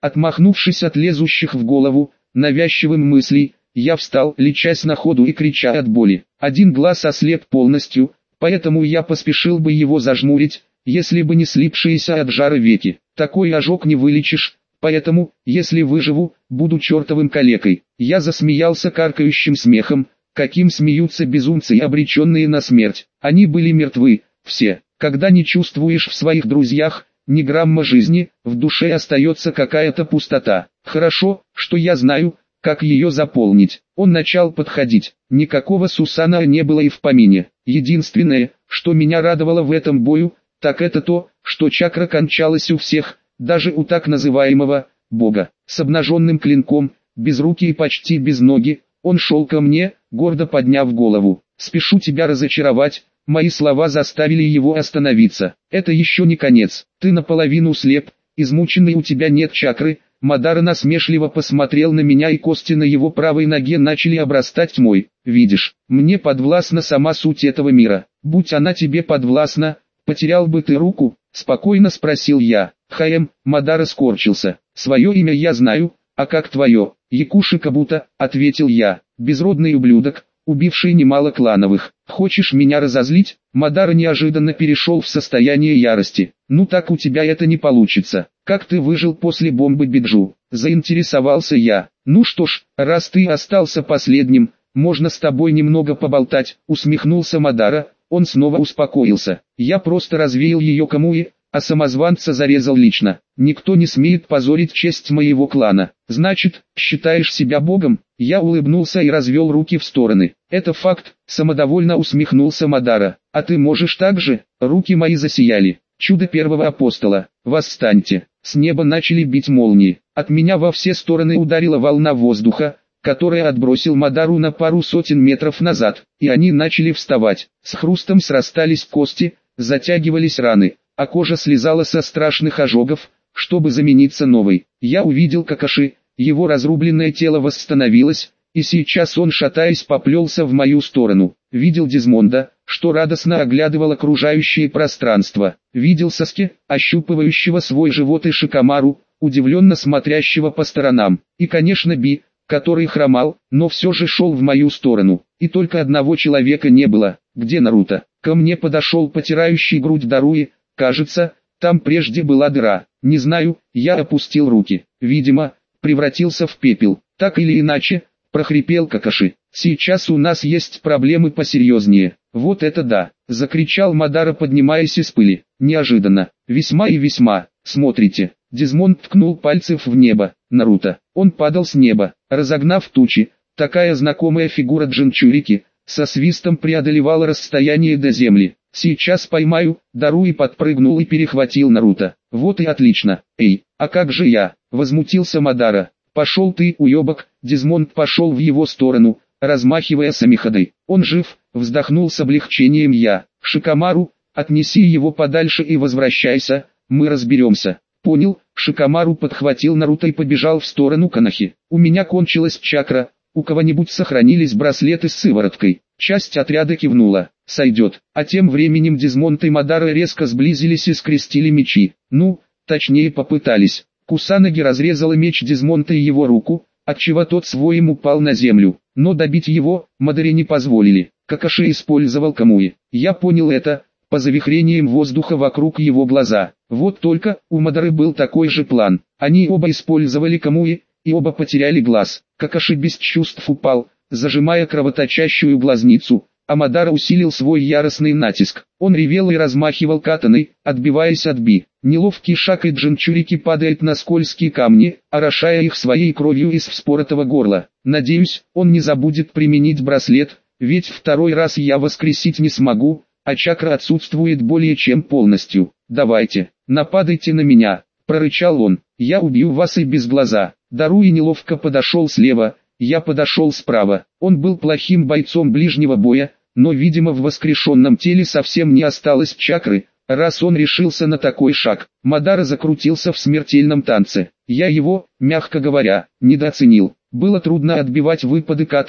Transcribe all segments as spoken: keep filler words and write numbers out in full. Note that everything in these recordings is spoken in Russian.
Отмахнувшись от лезущих в голову навязчивым мыслей, я встал, лечась на ходу и крича от боли. Один глаз ослеп полностью, поэтому я поспешил бы его зажмурить, если бы не слипшиеся от жара веки. Такой ожог не вылечишь, поэтому, если выживу, буду чертовым калекой. Я засмеялся каркающим смехом, каким смеются безумцы и обреченные на смерть. Они были мертвы, все. Когда не чувствуешь в своих друзьях ни грамма жизни, в душе остается какая-то пустота. Хорошо, что я знаю, как ее заполнить. Он начал подходить. Никакого Сусана не было и в помине. Единственное, что меня радовало в этом бою, так это то, что чакра кончалась у всех, даже у так называемого бога. С обнаженным клинком, без руки и почти без ноги, он шел ко мне, гордо подняв голову. «Спешу тебя разочаровать». Мои слова заставили его остановиться. «Это еще не конец. Ты наполовину слеп, измученный, у тебя нет чакры». Мадара насмешливо посмотрел на меня, и кости на его правой ноге начали обрастать тьмой. «Видишь, мне подвластна сама суть этого мира. Будь она тебе подвластна, потерял бы ты руку?» — спокойно спросил я. «Хаэм», — Мадара скорчился. «Свое имя я знаю, а как твое?» «Якуши Кабута», — ответил я. «Безродный ублюдок, убивший немало клановых. Хочешь меня разозлить?» Мадара неожиданно перешел в состояние ярости. «Ну так у тебя это не получится. Как ты выжил после бомбы Биджу?» Заинтересовался я. «Ну что ж, раз ты остался последним, можно с тобой немного поболтать», усмехнулся Мадара. Он снова успокоился. «Я просто развеял ее Камуи, а самозванца зарезал лично. Никто не смеет позорить честь моего клана. Значит, считаешь себя богом?» Я улыбнулся и развел руки в стороны. «Это факт», самодовольно усмехнулся Мадара. «А ты можешь так же?» Руки мои засияли. «Чудо первого апостола, восстаньте!» С неба начали бить молнии. От меня во все стороны ударила волна воздуха, которая отбросил Мадару на пару сотен метров назад, и они начали вставать. С хрустом срастались кости, затягивались раны, а кожа слезала со страшных ожогов, чтобы замениться новой. Я увидел Какаши, его разрубленное тело восстановилось, и сейчас он, шатаясь, поплелся в мою сторону. Видел Дизмонда, что радостно оглядывал окружающее пространство. Видел Саски, ощупывающего свой живот, и Шикамару, удивленно смотрящего по сторонам. И, конечно, Би, который хромал, но все же шел в мою сторону. И только одного человека не было. Где Наруто? Ко мне подошел потирающий грудь Даруи. Кажется, там прежде была дыра. Не знаю, я опустил руки. Видимо, превратился в пепел. Так или иначе, прохрипел Какаши. «Сейчас у нас есть проблемы посерьезнее». «Вот это да!» — закричал Мадара, поднимаясь из пыли. «Неожиданно. Весьма и весьма. Смотрите». Дизмонд ткнул пальцев в небо. Наруто. Он падал с неба, разогнав тучи. Такая знакомая фигура Джинчурики со свистом преодолевала расстояние до земли. «Сейчас поймаю». Даруи подпрыгнул и перехватил Наруто. «Вот и отлично». «Эй, а как же я?» — возмутился Мадара. «Пошел ты, уебок!» Дизмонд пошел в его сторону, размахивая самиходой. «Он жив!» — вздохнул с облегчением я. «Шикамару, отнеси его подальше и возвращайся, мы разберемся». «Понял». Шикамару подхватил Наруто и побежал в сторону Канахи. «У меня кончилась чакра, у кого-нибудь сохранились браслеты с сывороткой?» Часть отряда кивнула. «Сойдет». А тем временем Дизмонд и Мадара резко сблизились и скрестили мечи. Ну, точнее попытались. Кусанаги разрезала меч Дизмонта и его руку, отчего тот своим упал на землю. Но добить его Мадаре не позволили. Какаши использовал Камуи. Я понял это по завихрениям воздуха вокруг его глаза. Вот только у Мадары был такой же план. Они оба использовали Камуи, и оба потеряли глаз. Какаши без чувств упал, зажимая кровоточащую глазницу, а Мадара усилил свой яростный натиск. Он ревел и размахивал катаной, отбиваясь от Би. Неловкий шаг, и Джинчурики падает на скользкие камни, орошая их своей кровью из вспоротого горла. Надеюсь, он не забудет применить браслет, ведь второй раз я воскресить не смогу, а чакра отсутствует более чем полностью. «Давайте, нападайте на меня», — прорычал он. «Я убью вас и без глаза». Даруи неловко подошел слева, я подошел справа. Он был плохим бойцом ближнего боя, но, видимо, в воскрешенном теле совсем не осталось чакры, раз он решился на такой шаг. Мадара закрутился в смертельном танце. Я его, мягко говоря, недооценил. Было трудно отбивать выпады катаны,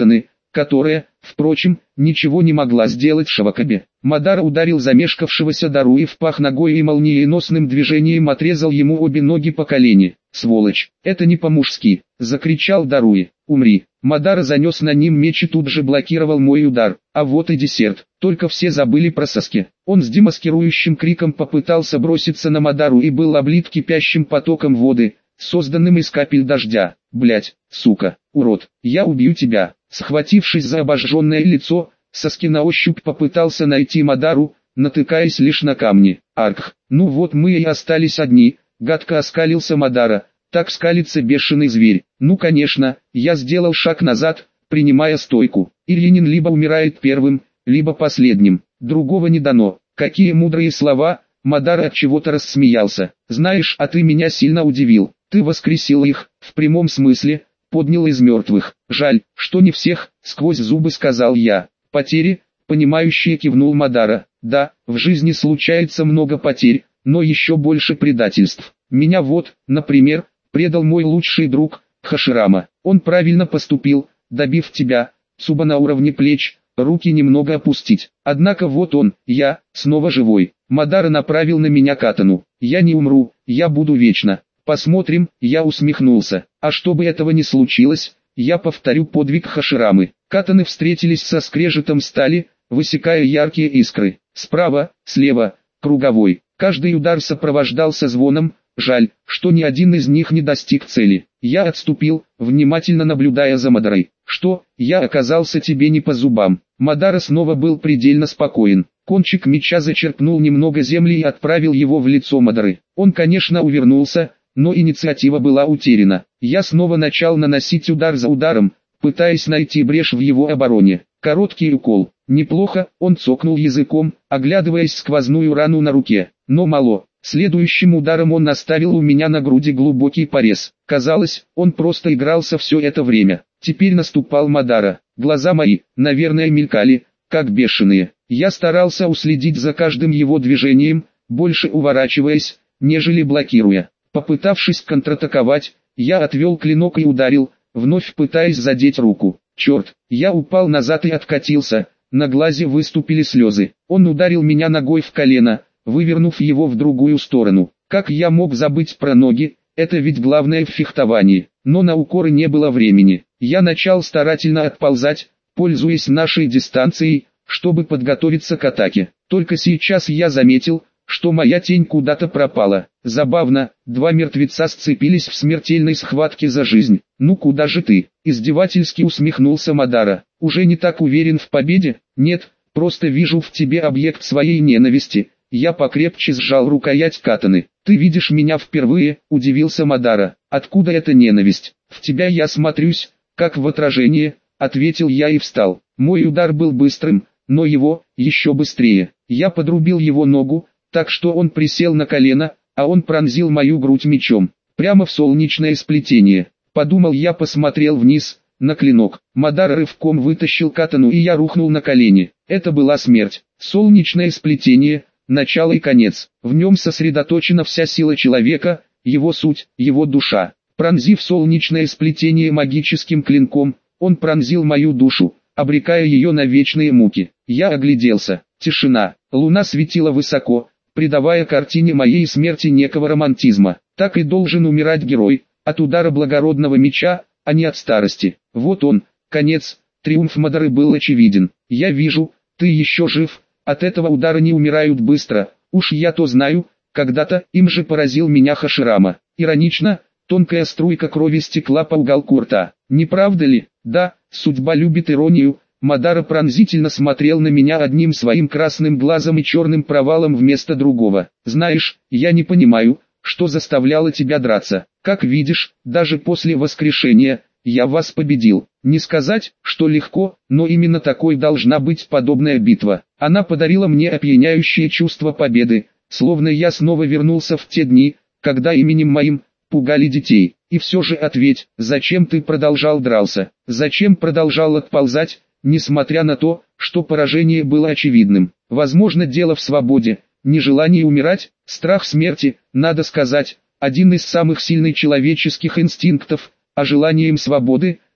которая, впрочем, ничего не могла сделать Шавакабе. Мадара ударил замешкавшегося Даруи в пах ногой и молниеносным движением отрезал ему обе ноги по колени. «Сволочь, это не по-мужски!» — закричал Даруи. «Умри!» Мадара занес на ним меч и тут же блокировал мой удар. А вот и десерт. Только все забыли про Саске. Он с демаскирующим криком попытался броситься на Мадару и был облит кипящим потоком воды, созданным из капель дождя. «Блядь, сука, урод, я убью тебя!» Схватившись за обожженное лицо, Саски на ощупь попытался найти Мадару, натыкаясь лишь на камни. «Арх, ну вот мы и остались одни», — гадко оскалился Мадара. Так скалится бешеный зверь. Ну конечно, я сделал шаг назад, принимая стойку. И Ленин либо умирает первым, либо последним. Другого не дано. Какие мудрые слова. Мадара от чего-то рассмеялся. Знаешь, а ты меня сильно удивил. Ты воскресил их, в прямом смысле, поднял из мертвых. Жаль, что не всех, сквозь зубы сказал я. Потери, понимающе кивнул Мадара. Да, в жизни случается много потерь, но еще больше предательств. Меня вот, например, предал мой лучший друг, Хаширама. Он правильно поступил, добив тебя, Цуба на уровне плеч, руки немного опустить. Однако вот он, я, снова живой. Мадара направил на меня катану. Я не умру, я буду вечно. Посмотрим, я усмехнулся. А чтобы этого не случилось, я повторю подвиг Хаширамы. Катаны встретились со скрежетом стали, высекая яркие искры. Справа, слева, круговой. Каждый удар сопровождался звоном. Жаль, что ни один из них не достиг цели. Я отступил, внимательно наблюдая за Мадарой. Что, я оказался тебе не по зубам. Мадара снова был предельно спокоен. Кончик меча зачерпнул немного земли и отправил его в лицо Мадары. Он, конечно, увернулся, но инициатива была утеряна. Я снова начал наносить удар за ударом, пытаясь найти брешь в его обороне. Короткий укол. Неплохо, он цокнул языком, оглядываясь сквозную рану на руке. Но мало. Следующим ударом он оставил у меня на груди глубокий порез. Казалось, он просто игрался все это время. Теперь наступал Мадара. Глаза мои, наверное, мелькали, как бешеные. Я старался уследить за каждым его движением, больше уворачиваясь, нежели блокируя. Попытавшись контратаковать, я отвел клинок и ударил, вновь пытаясь задеть руку. Черт, я упал назад и откатился, на глазе выступили слезы. Он ударил меня ногой в колено, вывернув его в другую сторону. Как я мог забыть про ноги, это ведь главное в фехтовании. Но на укоры не было времени. Я начал старательно отползать, пользуясь нашей дистанцией, чтобы подготовиться к атаке. Только сейчас я заметил, что моя тень куда-то пропала. Забавно, два мертвеца сцепились в смертельной схватке за жизнь. «Ну куда же ты?» – издевательски усмехнулся Мадара. «Уже не так уверен в победе?» «Нет, просто вижу в тебе объект своей ненависти». Я покрепче сжал рукоять катаны. «Ты видишь меня впервые», – удивился Мадара. «Откуда эта ненависть? В тебя я смотрюсь, как в отражение», – ответил я и встал. Мой удар был быстрым, но его, еще быстрее. Я подрубил его ногу, так что он присел на колено, а он пронзил мою грудь мечом, прямо в солнечное сплетение. Подумал я, посмотрел вниз, на клинок. Мадара рывком вытащил катану и я рухнул на колени. Это была смерть. Солнечное сплетение. Начало и конец. В нем сосредоточена вся сила человека, его суть, его душа. Пронзив солнечное сплетение магическим клинком, он пронзил мою душу, обрекая ее на вечные муки. Я огляделся. Тишина. Луна светила высоко, придавая картине моей смерти некого романтизма. Так и должен умирать герой, от удара благородного меча, а не от старости. Вот он, конец. Триумф Мадары был очевиден. Я вижу, ты еще жив. От этого удара не умирают быстро, уж я то знаю, когда-то им же поразил меня Хаширама. Иронично, тонкая струйка крови стекла по уголку рта. Не правда ли? Да, судьба любит иронию. Мадара пронзительно смотрел на меня одним своим красным глазом и черным провалом вместо другого. Знаешь, я не понимаю, что заставляло тебя драться. Как видишь, даже после воскрешения, я вас победил. Не сказать, что легко, но именно такой должна быть подобная битва. Она подарила мне опьяняющее чувство победы, словно я снова вернулся в те дни, когда именем моим пугали детей. И все же ответь, зачем ты продолжал драться? Зачем продолжал отползать, несмотря на то, что поражение было очевидным? Возможно, дело в свободе, нежелании умирать, страх смерти, надо сказать, один из самых сильных человеческих инстинктов, а желанием свободы,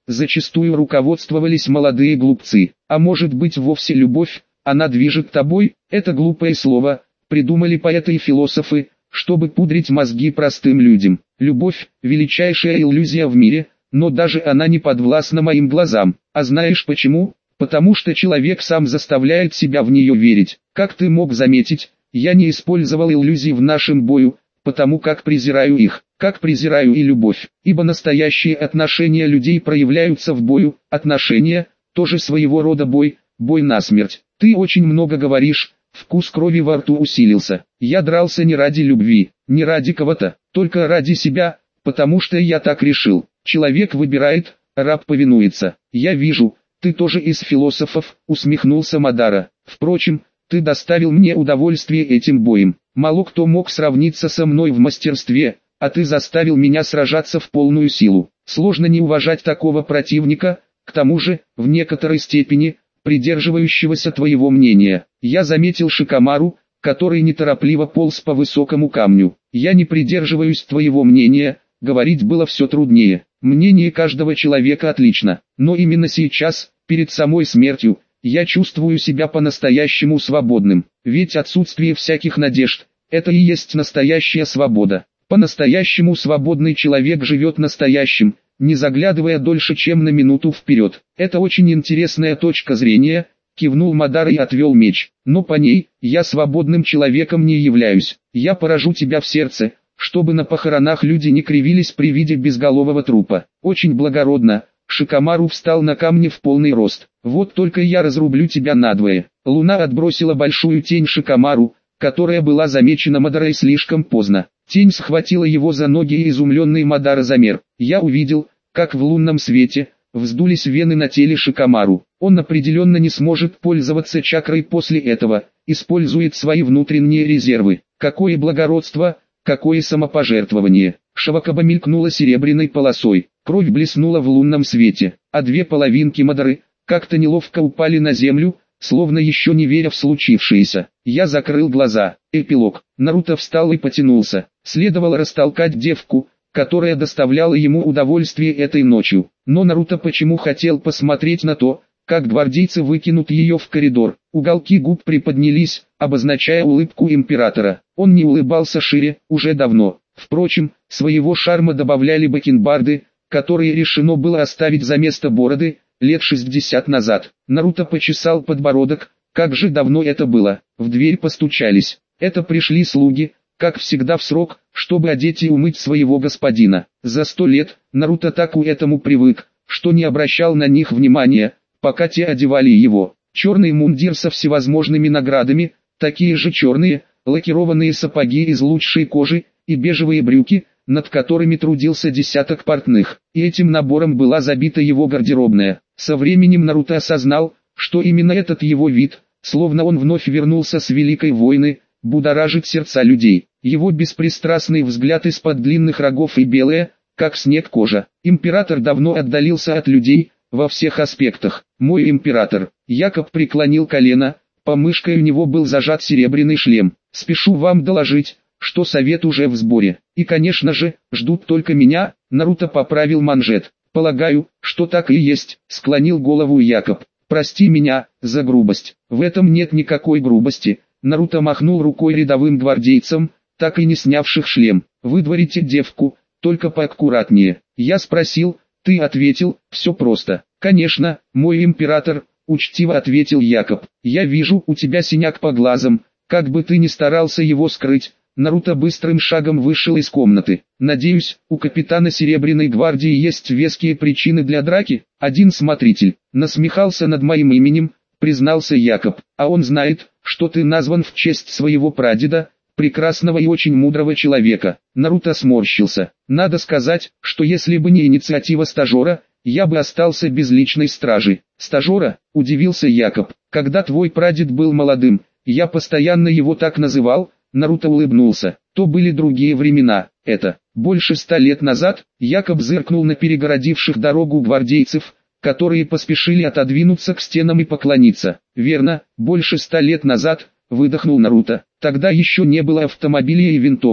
зачастую руководствовались молодые глупцы. А может быть вовсе любовь, она движет тобой? Это глупое слово, придумали поэты и философы, чтобы пудрить мозги простым людям. Любовь – величайшая иллюзия в мире, но даже она не подвластна моим глазам. А знаешь почему? Потому что человек сам заставляет себя в нее верить. Как ты мог заметить, я не использовал иллюзий в нашем бою, потому как презираю их, как презираю и любовь. Ибо настоящие отношения людей проявляются в бою, отношения – тоже своего рода бой, бой насмерть. Ты очень много говоришь, вкус крови во рту усилился. Я дрался не ради любви, не ради кого-то, только ради себя, потому что я так решил. Человек выбирает, раб повинуется. Я вижу, ты тоже из философов, усмехнулся Мадара. Впрочем, ты доставил мне удовольствие этим боем. Мало кто мог сравниться со мной в мастерстве, а ты заставил меня сражаться в полную силу. Сложно не уважать такого противника, к тому же, в некоторой степени, придерживающегося твоего мнения. Я заметил Шикамару, который неторопливо полз по высокому камню. Я не придерживаюсь твоего мнения, говорить было все труднее. Мнение каждого человека отлично, но именно сейчас, перед самой смертью, я чувствую себя по-настоящему свободным. Ведь отсутствие всяких надежд – это и есть настоящая свобода. По-настоящему свободный человек живет настоящим, не заглядывая дольше, чем на минуту вперед. Это очень интересная точка зрения, кивнул Мадара и отвел меч. Но по ней, я свободным человеком не являюсь. Я поражу тебя в сердце, чтобы на похоронах люди не кривились при виде безголового трупа. Очень благородно. Шикамару встал на камне в полный рост. Вот только я разрублю тебя надвое. Луна отбросила большую тень Шикамару, которая была замечена Мадарой слишком поздно. Тень схватила его за ноги, и изумленный Мадара замер. Я увидел, как в лунном свете вздулись вены на теле Шикамару. Он определенно не сможет пользоваться чакрой после этого, использует свои внутренние резервы. Какое благородство, какое самопожертвование. Шавакаба мелькнула серебряной полосой, кровь блеснула в лунном свете, а две половинки Мадары как-то неловко упали на землю, словно еще не веря в случившееся. Я закрыл глаза. Эпилог. Наруто встал и потянулся. Следовало растолкать девку, которая доставляла ему удовольствие этой ночью. Но Наруто почему хотел посмотреть на то, как гвардейцы выкинут ее в коридор. Уголки губ приподнялись, обозначая улыбку императора. Он не улыбался шире, уже давно. Впрочем, своего шарма добавляли бакенбарды, которые решено было оставить за место бороды, лет шестьдесят назад. Наруто почесал подбородок, как же давно это было. В дверь постучались. Это пришли слуги, как всегда в срок, чтобы одеть и умыть своего господина. За сто лет Наруто так к этому привык, что не обращал на них внимания, пока те одевали его. Черный мундир со всевозможными наградами, такие же черные, лакированные сапоги из лучшей кожи, и бежевые брюки, над которыми трудился десяток портных. И этим набором была забита его гардеробная. Со временем Наруто осознал, что именно этот его вид, словно он вновь вернулся с Великой войны, будоражит сердца людей. Его беспристрастный взгляд из-под длинных рогов и белая, как снег кожа. Император давно отдалился от людей, во всех аспектах. Мой император. Якоб преклонил колено, по мышкой у него был зажат серебряный шлем. Спешу вам доложить, что совет уже в сборе. И конечно же, ждут только меня. Наруто поправил манжет. Полагаю, что так и есть, склонил голову Якоб. Прости меня за грубость. В этом нет никакой грубости. Наруто махнул рукой рядовым гвардейцам, так и не снявших шлем. Выдворите девку, только поаккуратнее. Я спросил, ты ответил, все просто. Конечно, мой император, учтиво ответил Якоб. Я вижу, у тебя синяк по глазам, как бы ты ни старался его скрыть. Наруто быстрым шагом вышел из комнаты. Надеюсь, у капитана Серебряной гвардии есть веские причины для драки. Один смотритель насмехался над моим именем, признался Якоб. А он знает, что ты назван в честь своего прадеда, прекрасного и очень мудрого человека. Наруто сморщился. Надо сказать, что если бы не инициатива стажера, я бы остался без личной стражи. Стажера? Удивился Якоб. Когда твой прадед был молодым, я постоянно его так называл. Наруто улыбнулся. То были другие времена. Это больше ста лет назад. Якоб зыркнул на перегородивших дорогу гвардейцев, которые поспешили отодвинуться к стенам и поклониться. Верно, больше ста лет назад, выдохнул Наруто. Тогда еще не было автомобилей и винтовок.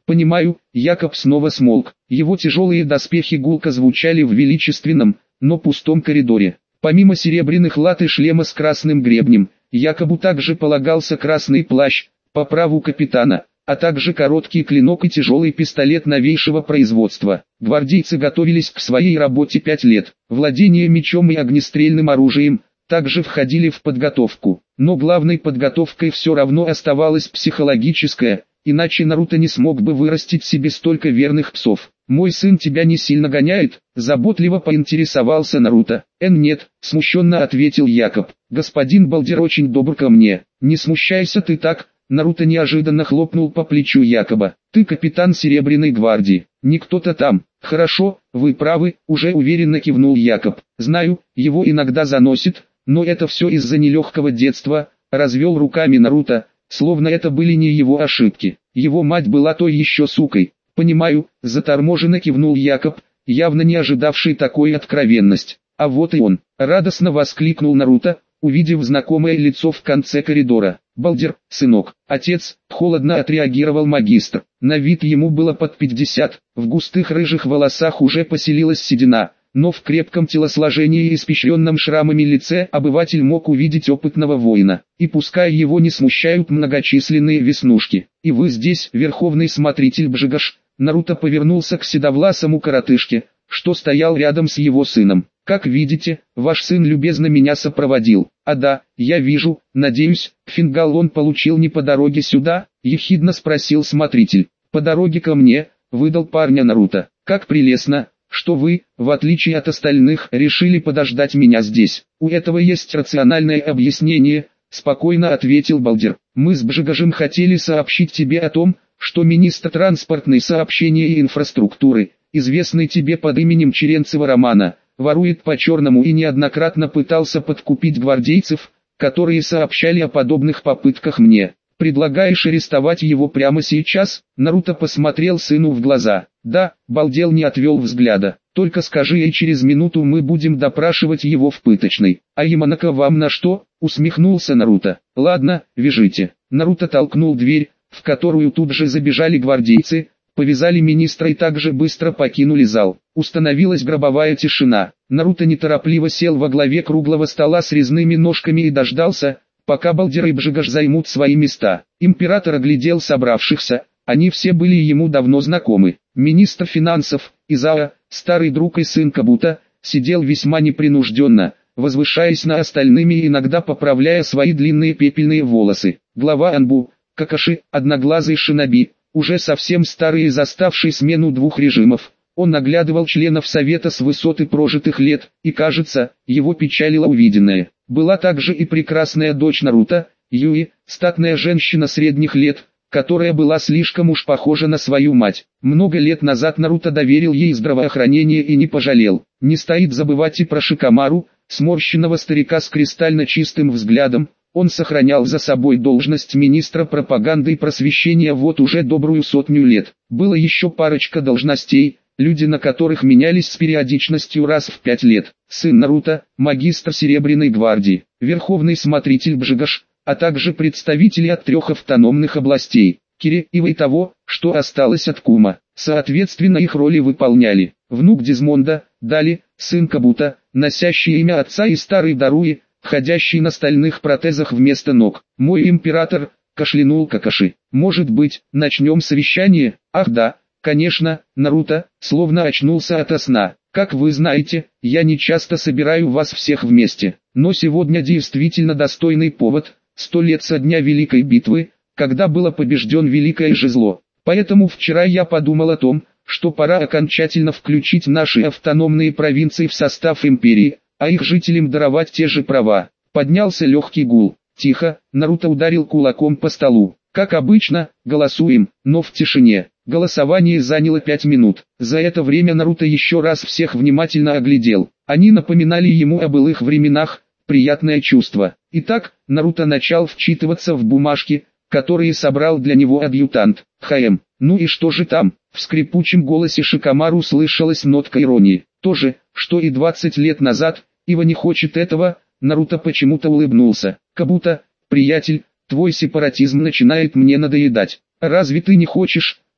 Понимаю, Якоб снова смолк. Его тяжелые доспехи гулко звучали в величественном, но пустом коридоре. Помимо серебряных лат и шлема с красным гребнем, Якобу также полагался красный плащ, по праву капитана, а также короткий клинок и тяжелый пистолет новейшего производства. Гвардейцы готовились к своей работе пять лет. Владение мечом и огнестрельным оружием также входили в подготовку. Но главной подготовкой все равно оставалась психологическая, иначе Наруто не смог бы вырастить себе столько верных псов. «Мой сын тебя не сильно гоняет?» – заботливо поинтересовался Наруто. «Эн нет», – смущенно ответил Якоб. «Господин Балдер очень добр ко мне. Не смущайся ты так». Наруто неожиданно хлопнул по плечу Якоба. «Ты капитан Серебряной гвардии, не кто-то там». «Хорошо, вы правы», – уже уверенно кивнул Якоб. «Знаю, его иногда заносит, но это все из-за нелегкого детства», – развел руками Наруто, словно это были не его ошибки. Его мать была той еще сукой. «Понимаю», – заторможенно кивнул Якоб, явно не ожидавший такой откровенность. «А вот и он», – радостно воскликнул Наруто, увидев знакомое лицо в конце коридора. «Балдер, сынок». «Отец», – холодно отреагировал магистр. На вид ему было под пятьдесят, в густых рыжих волосах уже поселилась седина, но в крепком телосложении и испещренном шрамами лице обыватель мог увидеть опытного воина. И пускай его не смущают многочисленные веснушки. «И вы здесь, верховный смотритель Бжигаш?» Наруто повернулся к седовласому коротышке, что стоял рядом с его сыном. «Как видите, ваш сын любезно меня сопроводил». «А да, я вижу, надеюсь, фингал он получил не по дороге сюда?» – ехидно спросил смотритель. «По дороге ко мне», – выдал парня Наруто. «Как прелестно, что вы, в отличие от остальных, решили подождать меня здесь. У этого есть рациональное объяснение», – спокойно ответил Балдер. «Мы с Бжигажем хотели сообщить тебе о том, что министр транспортной сообщения и инфраструктуры, известный тебе под именем Черенцева Романа, ворует по-черному и неоднократно пытался подкупить гвардейцев, которые сообщали о подобных попытках мне. Предлагаешь арестовать его прямо сейчас?» Наруто посмотрел сыну в глаза. «Да», Балдел не отвел взгляда. «Только скажи, и через минуту мы будем допрашивать его в пыточной». «А Яманака вам на что?» — усмехнулся Наруто. «Ладно, вяжите». Наруто толкнул дверь, в которую тут же забежали гвардейцы, повязали министра и также быстро покинули зал. Установилась гробовая тишина. Наруто неторопливо сел во главе круглого стола с резными ножками и дождался, пока Балдер и Бжигаш займут свои места. Император оглядел собравшихся, они все были ему давно знакомы. Министр финансов, Изао, старый друг и сын Кабуто, сидел весьма непринужденно, возвышаясь над остальными и иногда поправляя свои длинные пепельные волосы. Глава Анбу, Какаши, одноглазый шиноби, уже совсем старый и заставший смену двух режимов. Он наглядывал членов совета с высоты прожитых лет, и, кажется, его печалило увиденное. Была также и прекрасная дочь Наруто, Юи, статная женщина средних лет, которая была слишком уж похожа на свою мать. Много лет назад Наруто доверил ей здравоохранение и не пожалел. Не стоит забывать и про Шикамару, сморщенного старика с кристально чистым взглядом. Он сохранял за собой должность министра пропаганды и просвещения вот уже добрую сотню лет. Было еще парочка должностей, люди на которых менялись с периодичностью раз в пять лет. Сын Наруто, магистр Серебряной гвардии, верховный смотритель Бжигаш, а также представители от трех автономных областей, Кири и того, что осталось от Кума. Соответственно, их роли выполняли внук Дизмонда, Дали, сын Кабуто, носящий имя отца, и старый Даруи, ходящий на стальных протезах вместо ног. «Мой император», — кашлянул Какаши. «Может быть, начнем совещание?» «Ах да, конечно», — Наруто, словно очнулся ото сна. «Как вы знаете, я не часто собираю вас всех вместе, но сегодня действительно достойный повод, сто лет со дня Великой битвы, когда было побежден Великое Жезло. Поэтому вчера я подумал о том, что пора окончательно включить наши автономные провинции в состав империи, а их жителям даровать те же права». Поднялся легкий гул. «Тихо», Наруто ударил кулаком по столу. «Как обычно, голосуем», но в тишине. Голосование заняло пять минут. За это время Наруто еще раз всех внимательно оглядел. Они напоминали ему о былых временах, приятное чувство. Итак, Наруто начал вчитываться в бумажки, которые собрал для него адъютант. «Хаэм, ну и что же там?» В скрипучем голосе Шикамару слышалась нотка иронии. «То же, что и двадцать лет назад, Ива не хочет этого». Наруто почему-то улыбнулся. «Кабуто, приятель, твой сепаратизм начинает мне надоедать. Разве ты не хочешь,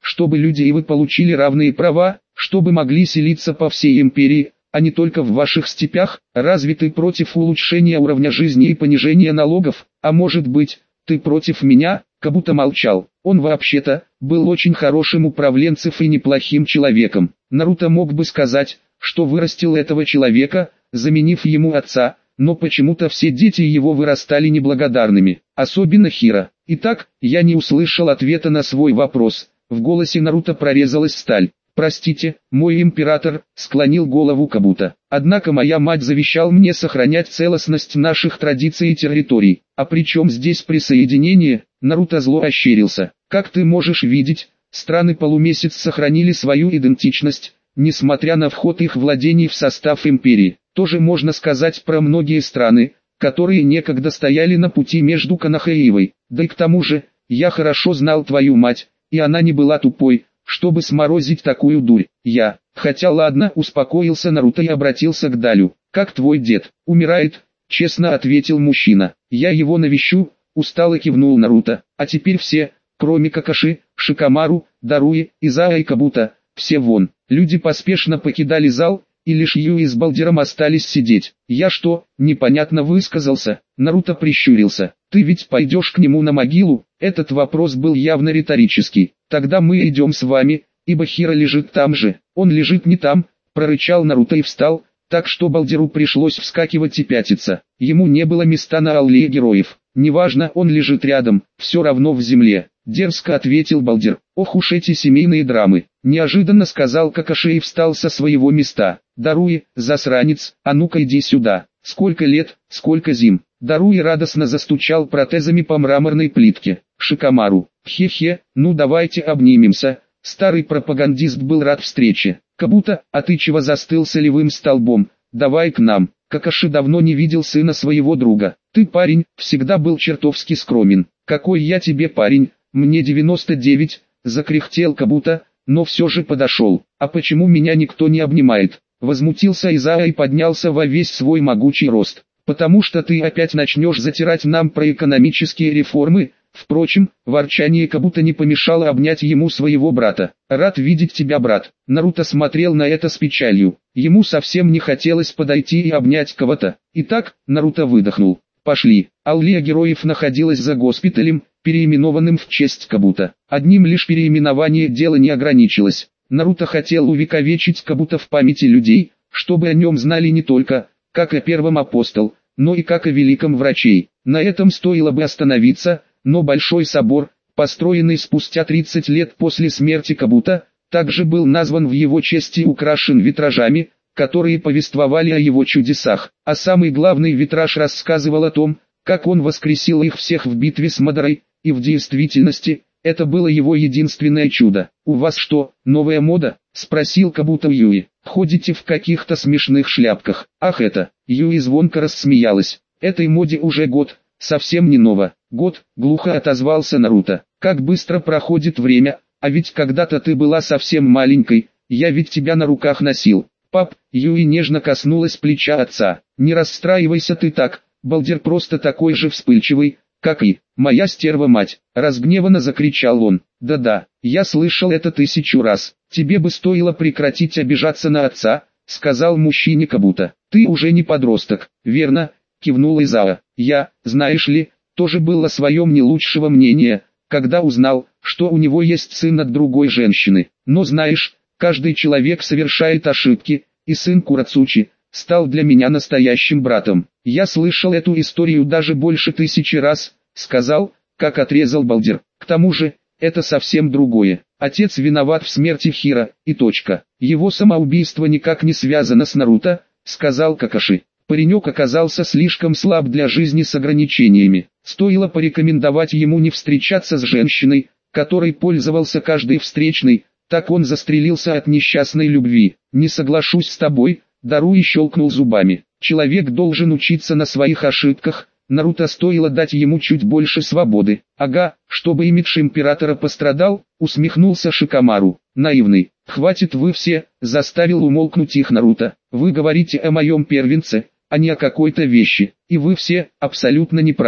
чтобы люди и вы получили равные права, чтобы могли селиться по всей империи, а не только в ваших степях. Разве ты против улучшения уровня жизни и понижения налогов? А может быть, ты против меня?» Кабуто молчал. Он вообще-то был очень хорошим управленцем и неплохим человеком. Наруто мог бы сказать, что вырастил этого человека, заменив ему отца, но почему-то все дети его вырастали неблагодарными, особенно Хиро. Итак, я не услышал ответа на свой вопрос. В голосе Наруто прорезалась сталь. «Простите, мой император», — склонил голову Кабуто. «Однако моя мать завещал мне сохранять целостность наших традиций и территорий. А при чем здесь присоединение?» Наруто зло ощерился. «Как ты можешь видеть, страны полумесяц сохранили свою идентичность, несмотря на вход их владений в состав империи. Тоже можно сказать про многие страны, которые некогда стояли на пути между Конохой и Ивой. Да и к тому же, я хорошо знал твою мать, и она не была тупой, чтобы сморозить такую дурь. Я, хотя ладно», — успокоился Наруто и обратился к Далю. «Как твой дед?» «Умирает», — честно ответил мужчина. «Я его навещу», — устало кивнул Наруто. «А теперь все, кроме Какаши, Шикамару, Даруи, Изаа и Кабуто, все вон». Люди поспешно покидали зал, и лишь Юи с Балдером остались сидеть. «Я что, непонятно высказался?» Наруто прищурился. «Ты ведь пойдешь к нему на могилу?» Этот вопрос был явно риторический. «Тогда мы идем с вами, ибо Хиро лежит там же». «Он лежит не там», — прорычал Наруто и встал, так что Балдеру пришлось вскакивать и пятиться. Ему не было места на аллее героев. «Неважно, он лежит рядом, все равно в земле», — дерзко ответил Балдер. «Ох уж эти семейные драмы», — неожиданно сказал Какаши и встал со своего места. «Даруи, засранец, а ну-ка иди сюда. Сколько лет, сколько зим». Даруи радостно застучал протезами по мраморной плитке. Шикамару: «Хе-хе, ну давайте обнимемся». Старый пропагандист был рад встрече. «Кабуто, а ты чего застыл солевым столбом? Давай к нам». Какаши давно не видел сына своего друга. «Ты, парень, всегда был чертовски скромен». «Какой я тебе парень, мне девяносто девять», — закряхтел Кабуто, но все же подошел. «А почему меня никто не обнимает?» Возмутился Изаа и поднялся во весь свой могучий рост. «Потому что ты опять начнешь затирать нам про экономические реформы». Впрочем, ворчание Кабуто не помешало обнять ему своего брата. «Рад видеть тебя, брат». Наруто смотрел на это с печалью. Ему совсем не хотелось подойти и обнять кого-то. Итак, Наруто выдохнул. «Пошли». Аллея героев находилась за госпиталем, переименованным в честь Кабуто. Одним лишь переименованием дело не ограничилось. Наруто хотел увековечить Кабуто в памяти людей, чтобы о нем знали не только, как о первом апостол, но и как о великом враче. На этом стоило бы остановиться, но Большой собор, построенный спустя тридцать лет после смерти Кабуто, также был назван в его честь и украшен витражами, которые повествовали о его чудесах. А самый главный витраж рассказывал о том, как он воскресил их всех в битве с Мадорой, и в действительности, это было его единственное чудо. «У вас что, новая мода?» — спросил Кабуто Юи. «Ходите в каких-то смешных шляпках». «Ах это!» — Юи звонко рассмеялась. «Этой моде уже год, совсем не ново». «Год», — глухо отозвался Наруто. «Как быстро проходит время, а ведь когда-то ты была совсем маленькой, я ведь тебя на руках носил». «Пап», — Юи нежно коснулась плеча отца. «Не расстраивайся ты так, Балдер просто такой же вспыльчивый, как и моя стерва-мать», — разгневанно закричал он. «Да-да, я слышал это тысячу раз. Тебе бы стоило прекратить обижаться на отца», — сказал мужчине Кабуто. «Ты уже не подросток». «Верно», — кивнул Изаа. «Я, знаешь ли, тоже был о своем не лучшего мнения, когда узнал, что у него есть сын от другой женщины. Но знаешь, каждый человек совершает ошибки, и сын Курацучи стал для меня настоящим братом. Я слышал эту историю даже больше тысячи раз», — сказал, как отрезал Балдер. «К тому же, это совсем другое. Отец виноват в смерти Хиро, и точка. Его самоубийство никак не связано с Наруто», — сказал Какаши. Паренек оказался слишком слаб для жизни с ограничениями. Стоило порекомендовать ему не встречаться с женщиной, которой пользовался каждый встречный, так он застрелился от несчастной любви. «Не соглашусь с тобой», — Даруи щелкнул зубами. «Человек должен учиться на своих ошибках». Наруто стоило дать ему чуть больше свободы. «Ага, чтобы имидж императора пострадал», — усмехнулся Шикамару. «Наивный. Хватит вы все», — заставил умолкнуть их Наруто. «Вы говорите о моем первенце, а не о какой-то вещи, и вы все абсолютно неправы.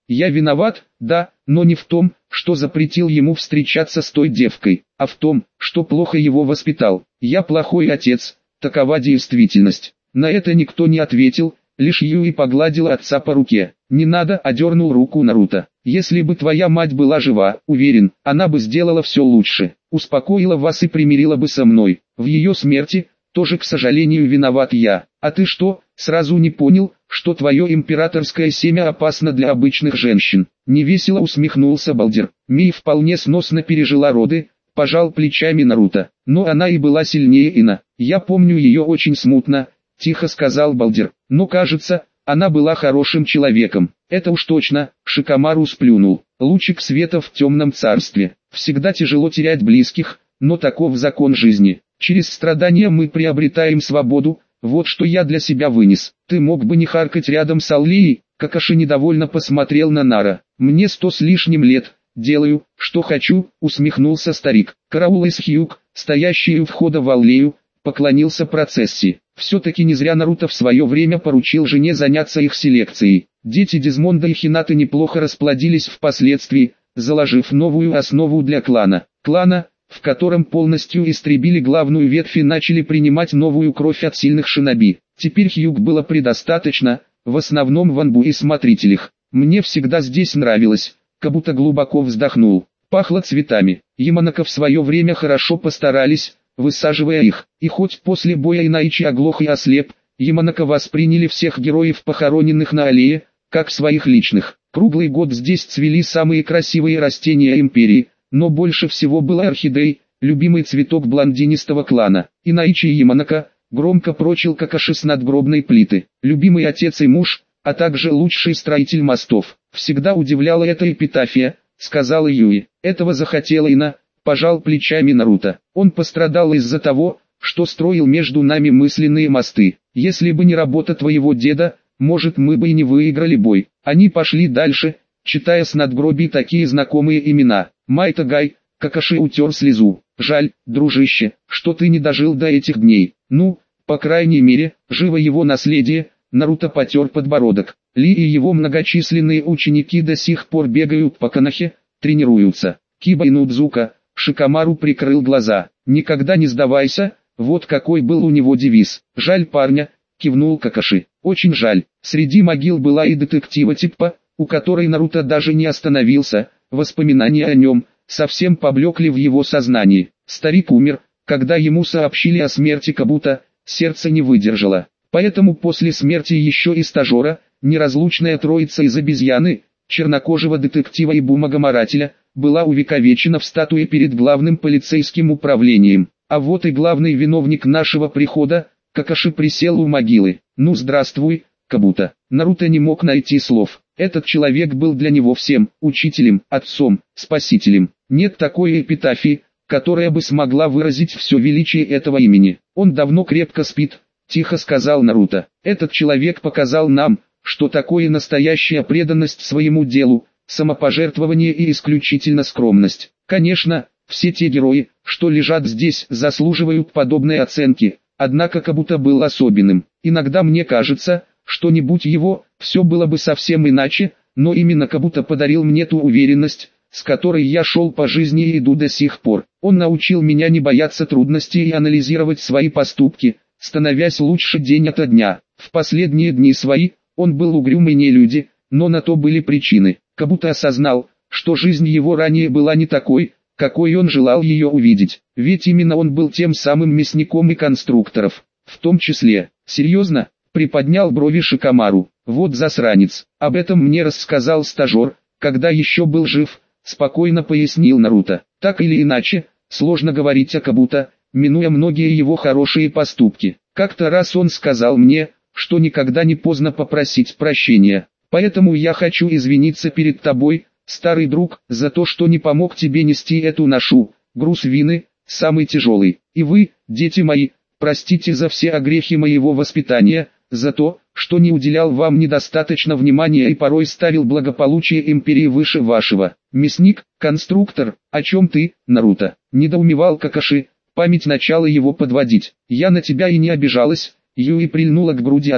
Я виноват, да, но не в том, что запретил ему встречаться с той девкой, а в том, что плохо его воспитал. Я плохой отец, такова действительность. На это никто не ответил, лишь Юи погладил отца по руке. «Не надо», — одернул руку Наруто. «Если бы твоя мать была жива, уверен, она бы сделала все лучше, успокоила вас и примирила бы со мной. В ее смерти тоже, к сожалению, виноват я. А ты что, сразу не понял, что твое императорское семя опасно для обычных женщин?» Невесело усмехнулся Балдер. Мии вполне сносно пережила роды, пожал плечами Наруто. Но она и была сильнее Ина. Я помню ее очень смутно, тихо сказал Балдер. Но кажется, она была хорошим человеком. Это уж точно, Шикамару сплюнул. Лучик света в темном царстве. Всегда тяжело терять близких, но таков закон жизни. Через страдания мы приобретаем свободу, вот что я для себя вынес. Ты мог бы не харкать рядом с Аллеей. Какаши недовольно посмотрел на Нара. Мне сто с лишним лет, делаю, что хочу, усмехнулся старик. Караул из Хьюг, стоящий у входа в Аллею, поклонился процессии. Все-таки не зря Наруто в свое время поручил жене заняться их селекцией. Дети Дизмонда и Хинаты неплохо расплодились впоследствии, заложив новую основу для клана. Клана, в котором полностью истребили главную ветвь и начали принимать новую кровь от сильных шиноби. Теперь Хьюг было предостаточно, в основном в Анбу и смотрителях. Мне всегда здесь нравилось, как будто глубоко вздохнул. Пахло цветами. Яманака в свое время хорошо постарались, высаживая их. И хоть после боя Инаичи оглох и ослеп, Яманака восприняли всех героев, похороненных на аллее, как своих личных. Круглый год здесь цвели самые красивые растения империи, но больше всего было орхидей, любимый цветок блондинистого клана. Инаичи и Яманака громко прочил Какаши с надгробной плиты. Любимый отец и муж, а также лучший строитель мостов. Всегда удивляла эта эпитафия, сказала Юи. Этого захотела Ина, пожал плечами Наруто. Он пострадал из-за того, что строил между нами мысленные мосты. Если бы не работа твоего деда, может, мы бы и не выиграли бой. Они пошли дальше, читая с надгробий такие знакомые имена. Майтагай. Какаши утер слезу. Жаль, дружище, что ты не дожил до этих дней. Ну, по крайней мере, живо его наследие. Наруто потер подбородок. Ли и его многочисленные ученики до сих пор бегают по Канахе, тренируются. Киба и Нудзука. Шикамару прикрыл глаза. «Никогда не сдавайся», вот какой был у него девиз. «Жаль парня», кивнул Какаши. «Очень жаль». Среди могил была и детектива Типпа, у которой Наруто даже не остановился. Воспоминания о нем совсем поблекли в его сознании. Старик умер, когда ему сообщили о смерти Кабуто, сердце не выдержало. Поэтому после смерти еще и стажера, неразлучная троица из обезьяны, чернокожего детектива и бумагоморателя, была увековечена в статуе перед главным полицейским управлением. А вот и главный виновник нашего прихода. Какаши присел у могилы. «Ну здравствуй, Кабуто». Наруто не мог найти слов. Этот человек был для него всем: учителем, отцом, спасителем. Нет такой эпитафии, которая бы смогла выразить все величие этого имени. «Он давно крепко спит», тихо сказал Наруто. «Этот человек показал нам, что такое настоящая преданность своему делу, самопожертвование и исключительно скромность. Конечно, все те герои, что лежат здесь, заслуживают подобной оценки, однако Кабуто был особенным. Иногда мне кажется, что не будь его, все было бы совсем иначе, но именно Кабуто подарил мне ту уверенность, с которой я шел по жизни и иду до сих пор. Он научил меня не бояться трудностей и анализировать свои поступки, становясь лучше день ото дня. В последние дни свои, он был угрюм и нелюдь, но на то были причины. Кабуто осознал, что жизнь его ранее была не такой, какой он желал ее увидеть. Ведь именно он был тем самым мясником и конструкторов. В том числе, серьезно, приподнял брови Шикамару. Вот засранец. Об этом мне рассказал стажер, когда еще был жив, спокойно пояснил Наруто. Так или иначе, сложно говорить о Кабуто, минуя многие его хорошие поступки. Как-то раз он сказал мне, что никогда не поздно попросить прощения. Поэтому я хочу извиниться перед тобой, старый друг, за то, что не помог тебе нести эту ношу. Груз вины, самый тяжелый. И вы, дети мои, простите за все огрехи моего воспитания, за то, что не уделял вам недостаточно внимания и порой ставил благополучие империи выше вашего. Мясник, конструктор, о чем ты, Наруто? Недоумевал Какаши, память начала его подводить. Я на тебя и не обижалась. Юи прильнула к груди отца.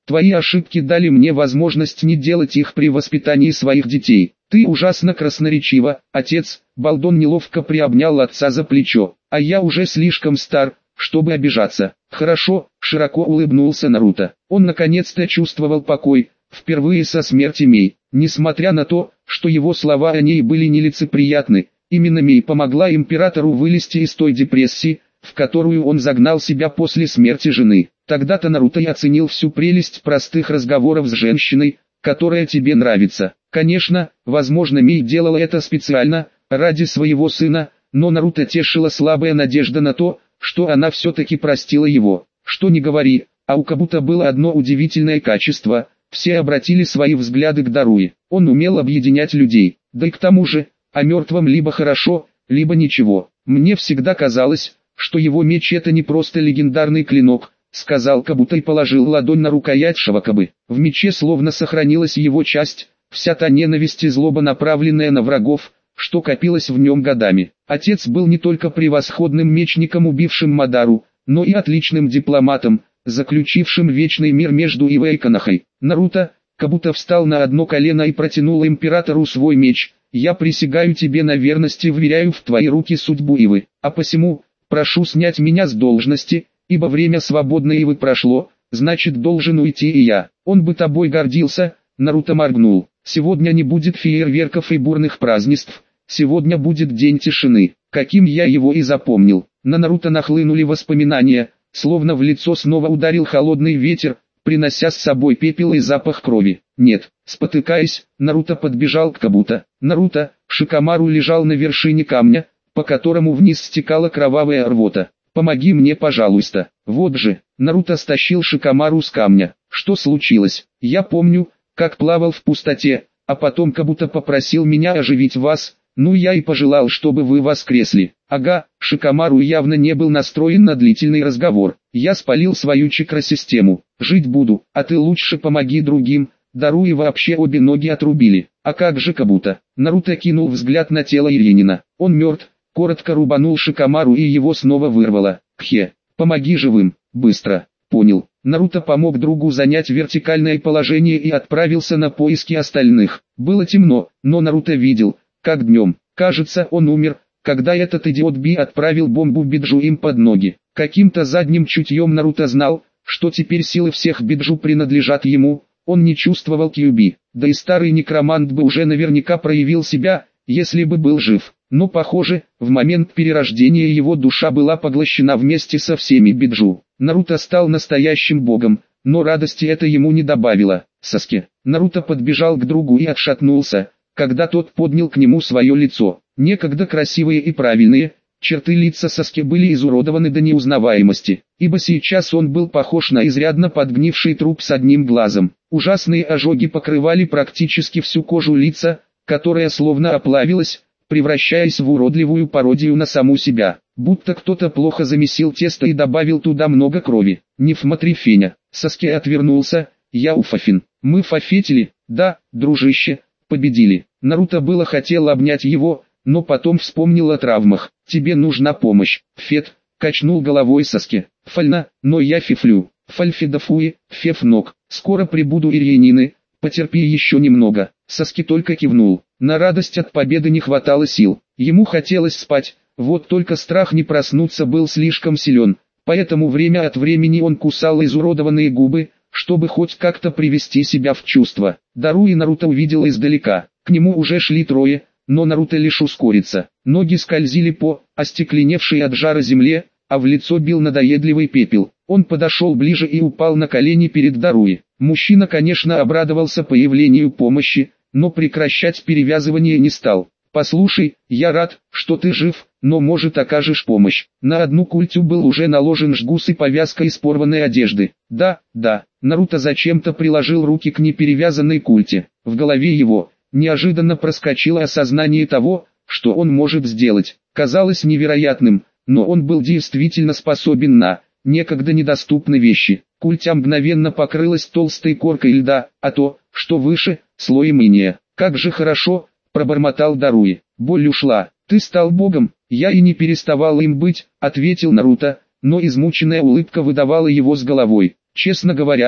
Твои ошибки дали мне возможность не делать их при воспитании своих детей. Ты ужасно красноречива, отец. Балдон неловко приобнял отца за плечо. А я уже слишком стар, чтобы обижаться. Хорошо, широко улыбнулся Наруто. Он наконец-то чувствовал покой, впервые со смерти Мей. Несмотря на то, что его слова о ней были нелицеприятны, именно Мей помогла императору вылезти из той депрессии, в которую он загнал себя после смерти жены. Тогда-то Наруто и оценил всю прелесть простых разговоров с женщиной, которая тебе нравится. Конечно, возможно, Мей делала это специально, ради своего сына, но Наруто тешила слабая надежда на то, что она все-таки простила его. Что ни говори, а у Кабуто было одно удивительное качество: все обратили свои взгляды к Даруи. Он умел объединять людей, да и к тому же, о мертвом либо хорошо, либо ничего. Мне всегда казалось, что его меч это не просто легендарный клинок, сказал Кабуто и положил ладонь на рукоять Шавакабы. В мече словно сохранилась его часть, вся та ненависть и злоба, направленная на врагов, что копилось в нем годами. Отец был не только превосходным мечником, убившим Мадару, но и отличным дипломатом, заключившим вечный мир между Ивой и Конохой. Наруто, Кабуто встал на одно колено и протянул императору свой меч. Я присягаю тебе на верность и вверяю в твои руки судьбу Ивы, а посему, прошу снять меня с должности, ибо время свободной Ивы прошло, значит должен уйти и я. Он бы тобой гордился. Наруто моргнул. Сегодня не будет фейерверков и бурных празднеств, сегодня будет день тишины, каким я его и запомнил. На Наруто нахлынули воспоминания, словно в лицо снова ударил холодный ветер, принося с собой пепел и запах крови. Нет, спотыкаясь, Наруто подбежал к Кабуто. Наруто, Шикамару лежал на вершине камня, по которому вниз стекала кровавая рвота. Помоги мне, пожалуйста. Вот же. Наруто стащил Шикамару с камня. Что случилось? Я помню, как плавал в пустоте, а потом Кабуто попросил меня оживить вас, ну я и пожелал, чтобы вы воскресли. Ага, Шикамару явно не был настроен на длительный разговор. Я спалил свою чакра-систему. Жить буду, а ты лучше помоги другим. Даруи вообще обе ноги отрубили. А как же Кабуто? Наруто кинул взгляд на тело Иринина. Он мертв. Коротко рубанул Шикамару и его снова вырвало. Кхе, помоги живым, быстро. Понял. Наруто помог другу занять вертикальное положение и отправился на поиски остальных. Было темно, но Наруто видел, как днем. Кажется, он умер, когда этот идиот Би отправил бомбу Биджу им под ноги. Каким-то задним чутьем Наруто знал, что теперь силы всех Биджу принадлежат ему. Он не чувствовал Кьюби, да и старый некромант бы уже наверняка проявил себя, если бы был жив. Но похоже, в момент перерождения его душа была поглощена вместе со всеми Биджу. Наруто стал настоящим богом, но радости это ему не добавило. Саске. Наруто подбежал к другу и отшатнулся, когда тот поднял к нему свое лицо. Некогда красивые и правильные, черты лица Саске были изуродованы до неузнаваемости, ибо сейчас он был похож на изрядно подгнивший труп с одним глазом. Ужасные ожоги покрывали практически всю кожу лица, которая словно оплавилась, превращаясь в уродливую пародию на саму себя, будто кто-то плохо замесил тесто и добавил туда много крови. Не смотри, Феня. Саске отвернулся. Я Уфафин. Мы фафетили, да, дружище, победили. Наруто было хотел обнять его, но потом вспомнил о травмах. Тебе нужна помощь. Фет, качнул головой Саске. Фальна, но я фифлю. Фальфидафуи, фефнок. Скоро прибуду Ирьянины, потерпи еще немного. Саске только кивнул. На радость от победы не хватало сил. Ему хотелось спать, вот только страх не проснуться был слишком силен. Поэтому время от времени он кусал изуродованные губы, чтобы хоть как-то привести себя в чувство. Даруи Наруто увидел издалека. К нему уже шли трое, но Наруто лишь ускорится. Ноги скользили по остекленевшей от жара земле, а в лицо бил надоедливый пепел. Он подошел ближе и упал на колени перед Даруи. Мужчина, конечно, обрадовался появлению помощи, но прекращать перевязывание не стал. «Послушай, я рад, что ты жив, но может окажешь помощь». На одну культю был уже наложен жгут и повязка из порванной одежды. Да, да, Наруто зачем-то приложил руки к неперевязанной культе. В голове его неожиданно проскочило осознание того, что он может сделать. Казалось невероятным, но он был действительно способен на некогда недоступные вещи. Культя мгновенно покрылась толстой коркой льда, а то, что выше, слоем иния. «Как же хорошо!» — пробормотал Даруи. «Боль ушла. Ты стал богом». «Я и не переставал им быть», — ответил Наруто, но измученная улыбка выдавала его с головой. «Честно говоря,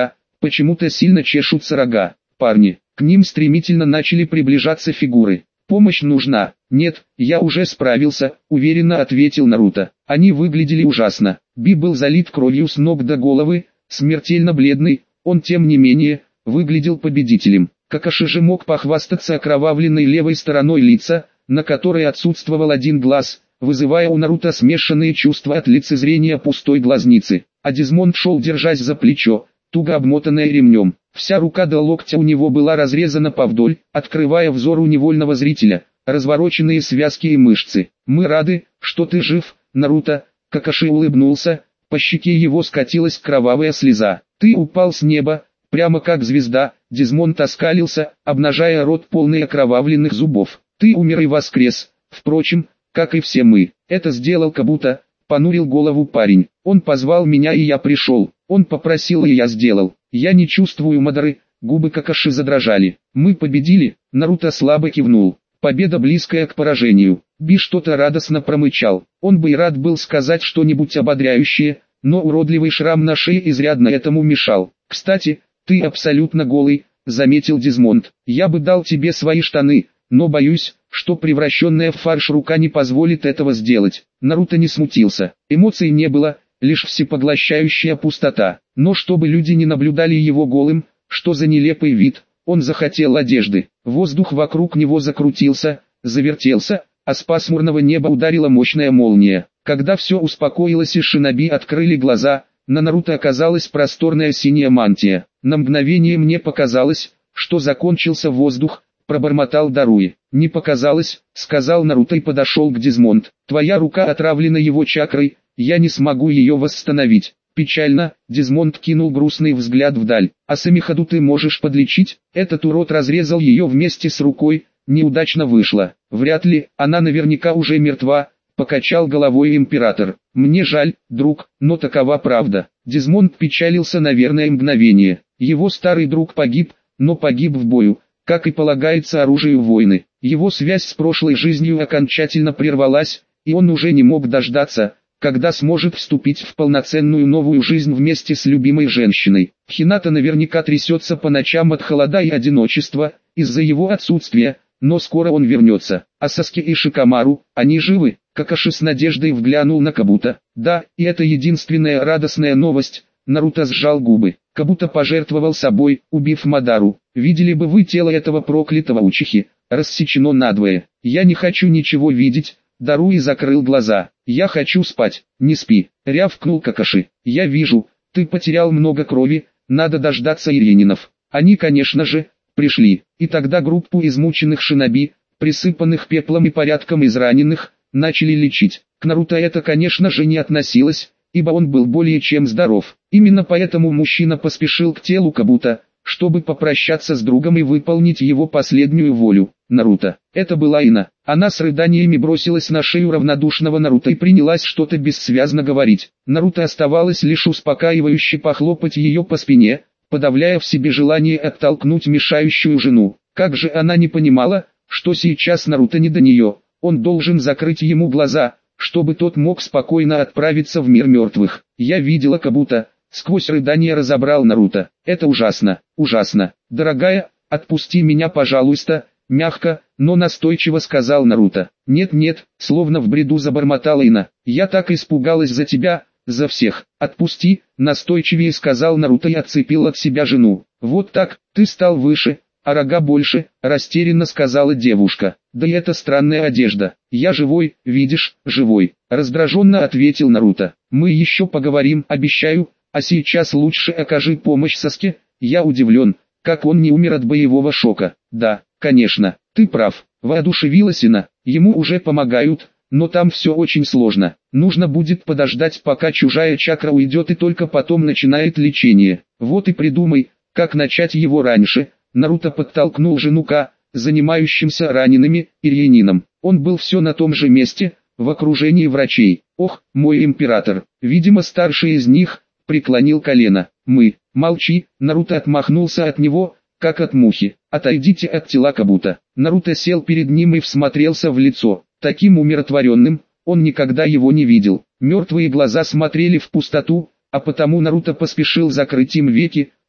почему-то сильно чешутся рога. Парни, к ним стремительно начали приближаться фигуры. Помощь нужна. Нет, я уже справился, уверенно ответил Наруто. Они выглядели ужасно. Би был залит кровью с ног до головы, смертельно бледный, он тем не менее, выглядел победителем. Какаши же мог похвастаться окровавленной левой стороной лица, на которой отсутствовал один глаз, вызывая у Наруто смешанные чувства от лицезрения пустой глазницы. А Дизмонд шел, держась за плечо, туго обмотанное ремнем. Вся рука до локтя у него была разрезана повдоль, открывая взору невольного зрителя развороченные связки и мышцы. «Мы рады, что ты жив, Наруто», — Какаши улыбнулся, по щеке его скатилась кровавая слеза. «Ты упал с неба, прямо как звезда», — Дизмонд оскалился, обнажая рот полный окровавленных зубов. «Ты умер и воскрес, впрочем, как и все мы. Это сделал Кабуто», — понурил голову парень. «Он позвал меня и я пришел, он попросил и я сделал. Я не чувствую Мадары», — губы Какаши задрожали. «Мы победили», — Наруто слабо кивнул. «Победа близкая к поражению». Би что-то радостно промычал. Он бы и рад был сказать что-нибудь ободряющее, но уродливый шрам на шее изрядно этому мешал. «Кстати, ты абсолютно голый», — заметил Дизмонд. «Я бы дал тебе свои штаны, но боюсь, что превращенная в фарш рука не позволит этого сделать». Наруто не смутился. Эмоций не было, лишь всепоглощающая пустота. Но чтобы люди не наблюдали его голым, что за нелепый вид, он захотел одежды. Воздух вокруг него закрутился, завертелся, а с пасмурного неба ударила мощная молния. Когда все успокоилось и шиноби открыли глаза, на Наруто оказалась просторная синяя мантия. На мгновение мне показалось, что закончился воздух, пробормотал Даруи. «Не показалось», — сказал Наруто и подошел к Дизмонд. «Твоя рука отравлена его чакрой, я не смогу ее восстановить». «Печально», — Дизмонд кинул грустный взгляд вдаль. «А Самихаду ты можешь подлечить?» Этот урод разрезал ее вместе с рукой, неудачно вышло. «Вряд ли, она наверняка уже мертва», — покачал головой император. «Мне жаль, друг, но такова правда». Дизмонд печалился, наверное, мгновение. Его старый друг погиб, но погиб в бою, как и полагается оружию войны. Его связь с прошлой жизнью окончательно прервалась, и он уже не мог дождаться, когда сможет вступить в полноценную новую жизнь вместе с любимой женщиной. Хината наверняка трясется по ночам от холода и одиночества, из-за его отсутствия, но скоро он вернется. А Саски и Шикамару, они живы? Какаши с надеждой взглянул на Кабуто. Да, и это единственная радостная новость. Наруто сжал губы. Кабуто пожертвовал собой, убив Мадару. Видели бы вы тело этого проклятого Учихи, рассечено надвое. Я не хочу ничего видеть. Даруи закрыл глаза. «Я хочу спать». «Не спи», — рявкнул Какаши. «Я вижу, ты потерял много крови, надо дождаться ирининов». Они, конечно же, пришли, и тогда группу измученных шиноби, присыпанных пеплом и порядком израненных, начали лечить. К Наруто это, конечно же, не относилось, ибо он был более чем здоров. Именно поэтому мужчина поспешил к телу Кабуто, чтобы попрощаться с другом и выполнить его последнюю волю. Наруто. Это была Ина. Она с рыданиями бросилась на шею равнодушного Наруто и принялась что-то бессвязно говорить. Наруто оставалось лишь успокаивающе похлопать ее по спине, подавляя в себе желание оттолкнуть мешающую жену. Как же она не понимала, что сейчас Наруто не до нее, он должен закрыть ему глаза, чтобы тот мог спокойно отправиться в мир мертвых. «Я видела Кабуто», — сквозь рыдание разобрал Наруто. «Это ужасно, ужасно. Дорогая, отпусти меня, пожалуйста», — мягко, но настойчиво сказал Наруто. «Нет-нет», — словно в бреду забормотала Ина. «Я так испугалась за тебя, за всех. Отпусти», — настойчивее сказал Наруто и отцепил от себя жену. «Вот так, ты стал выше, а рога больше», — растерянно сказала девушка. «Да и это странная одежда. Я живой, видишь, живой», — раздраженно ответил Наруто. «Мы еще поговорим, обещаю, а сейчас лучше окажи помощь Саске». Я удивлен, как он не умер от боевого шока. «Да, конечно, ты прав», — воодушевилась Ина. «Ему уже помогают, но там все очень сложно. Нужно будет подождать, пока чужая чакра уйдет, и только потом начинает лечение. Вот и придумай, как начать его раньше». Наруто подтолкнул жену к занимающимся ранеными, ирьянином. Он был все на том же месте, в окружении врачей. «Ох, мой император!» Видимо, старший из них преклонил колено. «Мы». «Молчи», Наруто отмахнулся от него, как от мухи. «Отойдите от тела Кабуто». Наруто сел перед ним и всмотрелся в лицо. Таким умиротворенным, он никогда его не видел. Мертвые глаза смотрели в пустоту, а потому Наруто поспешил закрыть им веки,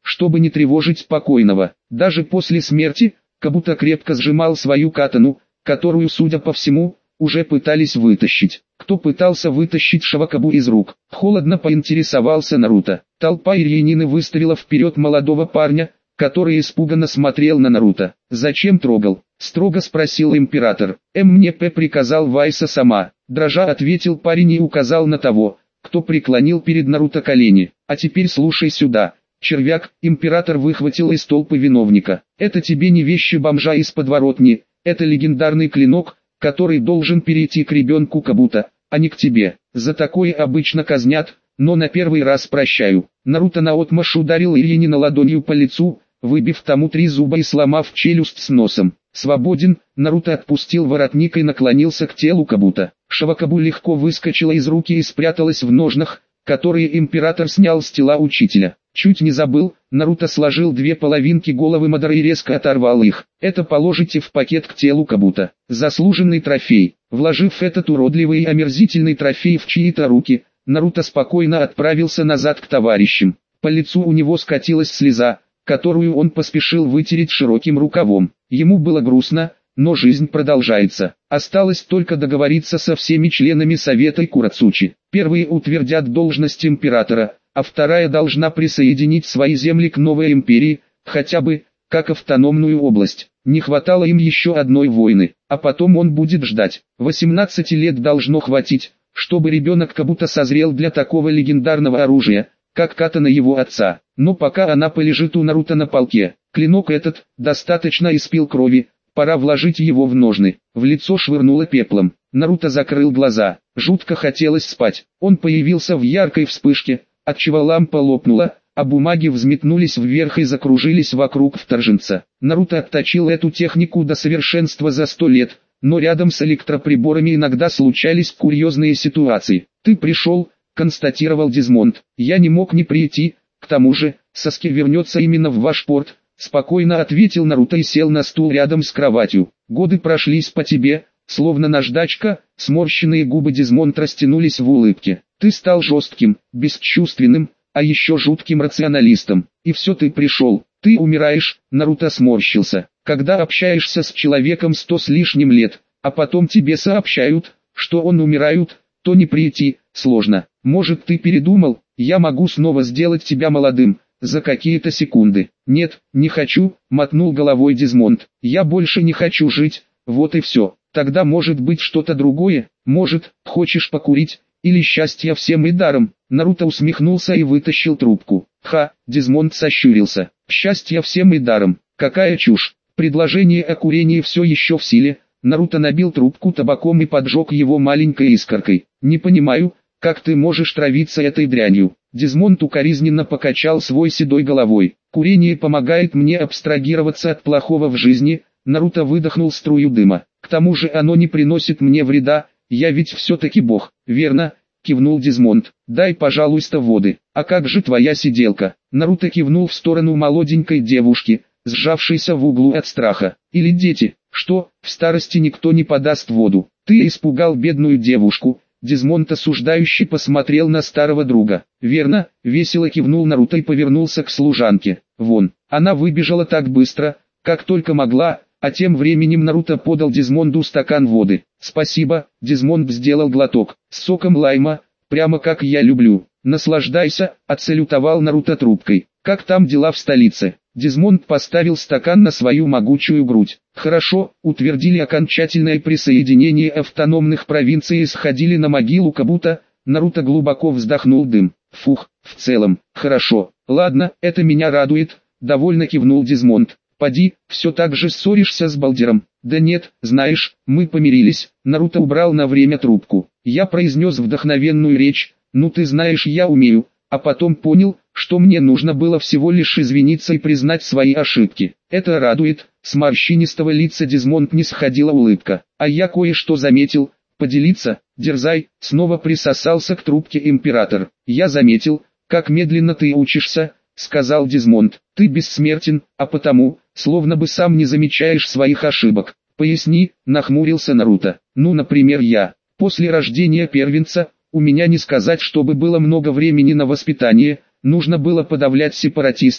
чтобы не тревожить покойного. Даже после смерти, Кабута крепко сжимал свою катану, которую, судя по всему, уже пытались вытащить. Кто пытался вытащить Шавакабу из рук? Холодно поинтересовался Наруто. Толпа Ирьянины выставила вперед молодого парня, который испуганно смотрел на Наруто. «Зачем трогал?» — строго спросил император. «Эм мне П приказал Вайса сама», — дрожа ответил парень и указал на того, кто преклонил перед Наруто колени. «А теперь слушай сюда, червяк», — император выхватил из толпы виновника. «Это тебе не вещи бомжа из подворотни, это легендарный клинок, который должен перейти к ребенку Кабута, а не к тебе. За такое обычно казнят, но на первый раз прощаю». Наруто наотмашь ударил Ирьянина ладонью по лицу, выбив тому три зуба и сломав челюсть с носом. «Свободен», Наруто отпустил воротник и наклонился к телу Кабута. Шавакабу легко выскочила из руки и спряталась в ножнах, которые император снял с тела учителя. «Чуть не забыл», Наруто сложил две половинки головы Мадара и резко оторвал их. «Это положите в пакет к телу Кабута. Заслуженный трофей». Вложив этот уродливый и омерзительный трофей в чьи-то руки, Наруто спокойно отправился назад к товарищам. По лицу у него скатилась слеза, которую он поспешил вытереть широким рукавом. Ему было грустно, но жизнь продолжается. Осталось только договориться со всеми членами Совета Курацучи. Первые утвердят должность императора, а вторая должна присоединить свои земли к новой империи, хотя бы, как автономную область. Не хватало им еще одной войны, а потом он будет ждать. восемнадцати лет должно хватить, чтобы ребенок Кабута созрел для такого легендарного оружия, как катана его отца. Но пока она полежит у Наруто на полке, клинок этот, достаточно испил крови, пора вложить его в ножны. В лицо швырнуло пеплом. Наруто закрыл глаза, жутко хотелось спать. Он появился в яркой вспышке, отчего лампа лопнула, а бумаги взметнулись вверх и закружились вокруг вторженца. Наруто отточил эту технику до совершенства за сто лет, но рядом с электроприборами иногда случались курьезные ситуации. «Ты пришел», — констатировал Дизмонд. «Я не мог не прийти, к тому же, Саски вернется именно в ваш порт», — спокойно ответил Наруто и сел на стул рядом с кроватью. «Годы прошлись по тебе, словно наждачка», — сморщенные губы Дизмонд растянулись в улыбке. «Ты стал жестким, бесчувственным, а еще жутким рационалистом. И все ты пришел, ты умираешь», — Наруто сморщился. «Когда общаешься с человеком сто с лишним лет, а потом тебе сообщают, что он умирает, то не прийти сложно. Может, ты передумал? Я могу снова сделать тебя молодым, за какие-то секунды». «Нет, не хочу», — мотнул головой Дизмонд. «Я больше не хочу жить, вот и все. Тогда может быть что-то другое, может, хочешь покурить, или счастье всем и даром». Наруто усмехнулся и вытащил трубку. «Ха», — Дизмонд сощурился. «Счастье всем и даром. Какая чушь. Предложение о курении все еще в силе». Наруто набил трубку табаком и поджег его маленькой искоркой. «Не понимаю, как ты можешь травиться этой дрянью». Дизмонд укоризненно покачал свой седой головой. «Курение помогает мне абстрагироваться от плохого в жизни», — Наруто выдохнул струю дыма. «К тому же оно не приносит мне вреда, я ведь все-таки бог». «Верно», — кивнул Дизмонд. «Дай, пожалуйста, воды». «А как же твоя сиделка?» Наруто кивнул в сторону молоденькой девушки, сжавшейся в углу от страха. «Или дети?» «Что, в старости никто не подаст воду?» «Ты испугал бедную девушку». Дизмонд осуждающий посмотрел на старого друга. «Верно», — весело кивнул Наруто и повернулся к служанке. «Вон». Она выбежала так быстро, как только могла, а тем временем Наруто подал Дизмонду стакан воды. «Спасибо», — Дизмонд сделал глоток. «С соком лайма, прямо как я люблю». «Наслаждайся», — отсалютовал Наруто трубкой. «Как там дела в столице?» Дизмонд поставил стакан на свою могучую грудь. «Хорошо», утвердили окончательное присоединение автономных провинций и сходили на могилу Кабута. Наруто глубоко вздохнул дым. «Фух, в целом, хорошо. Ладно, это меня радует», довольно кивнул Дизмонд. «Поди, все так же ссоришься с Балдером?» «Да нет, знаешь, мы помирились». Наруто убрал на время трубку. Я произнес вдохновенную речь. «Ну ты знаешь, я умею», а потом понял, что мне нужно было всего лишь извиниться и признать свои ошибки. «Это радует», с морщинистого лица Дизмонд не сходила улыбка. «А я кое-что заметил, поделиться?» «Дерзай», снова присосался к трубке император. «Я заметил, как медленно ты учишься», сказал Дизмонд. «Ты бессмертен, а потому, словно бы сам не замечаешь своих ошибок». «Поясни», нахмурился Наруто. «Ну, например, я, после рождения первенца, у меня не сказать, чтобы было много времени на воспитание, нужно было подавлять сепаратистов,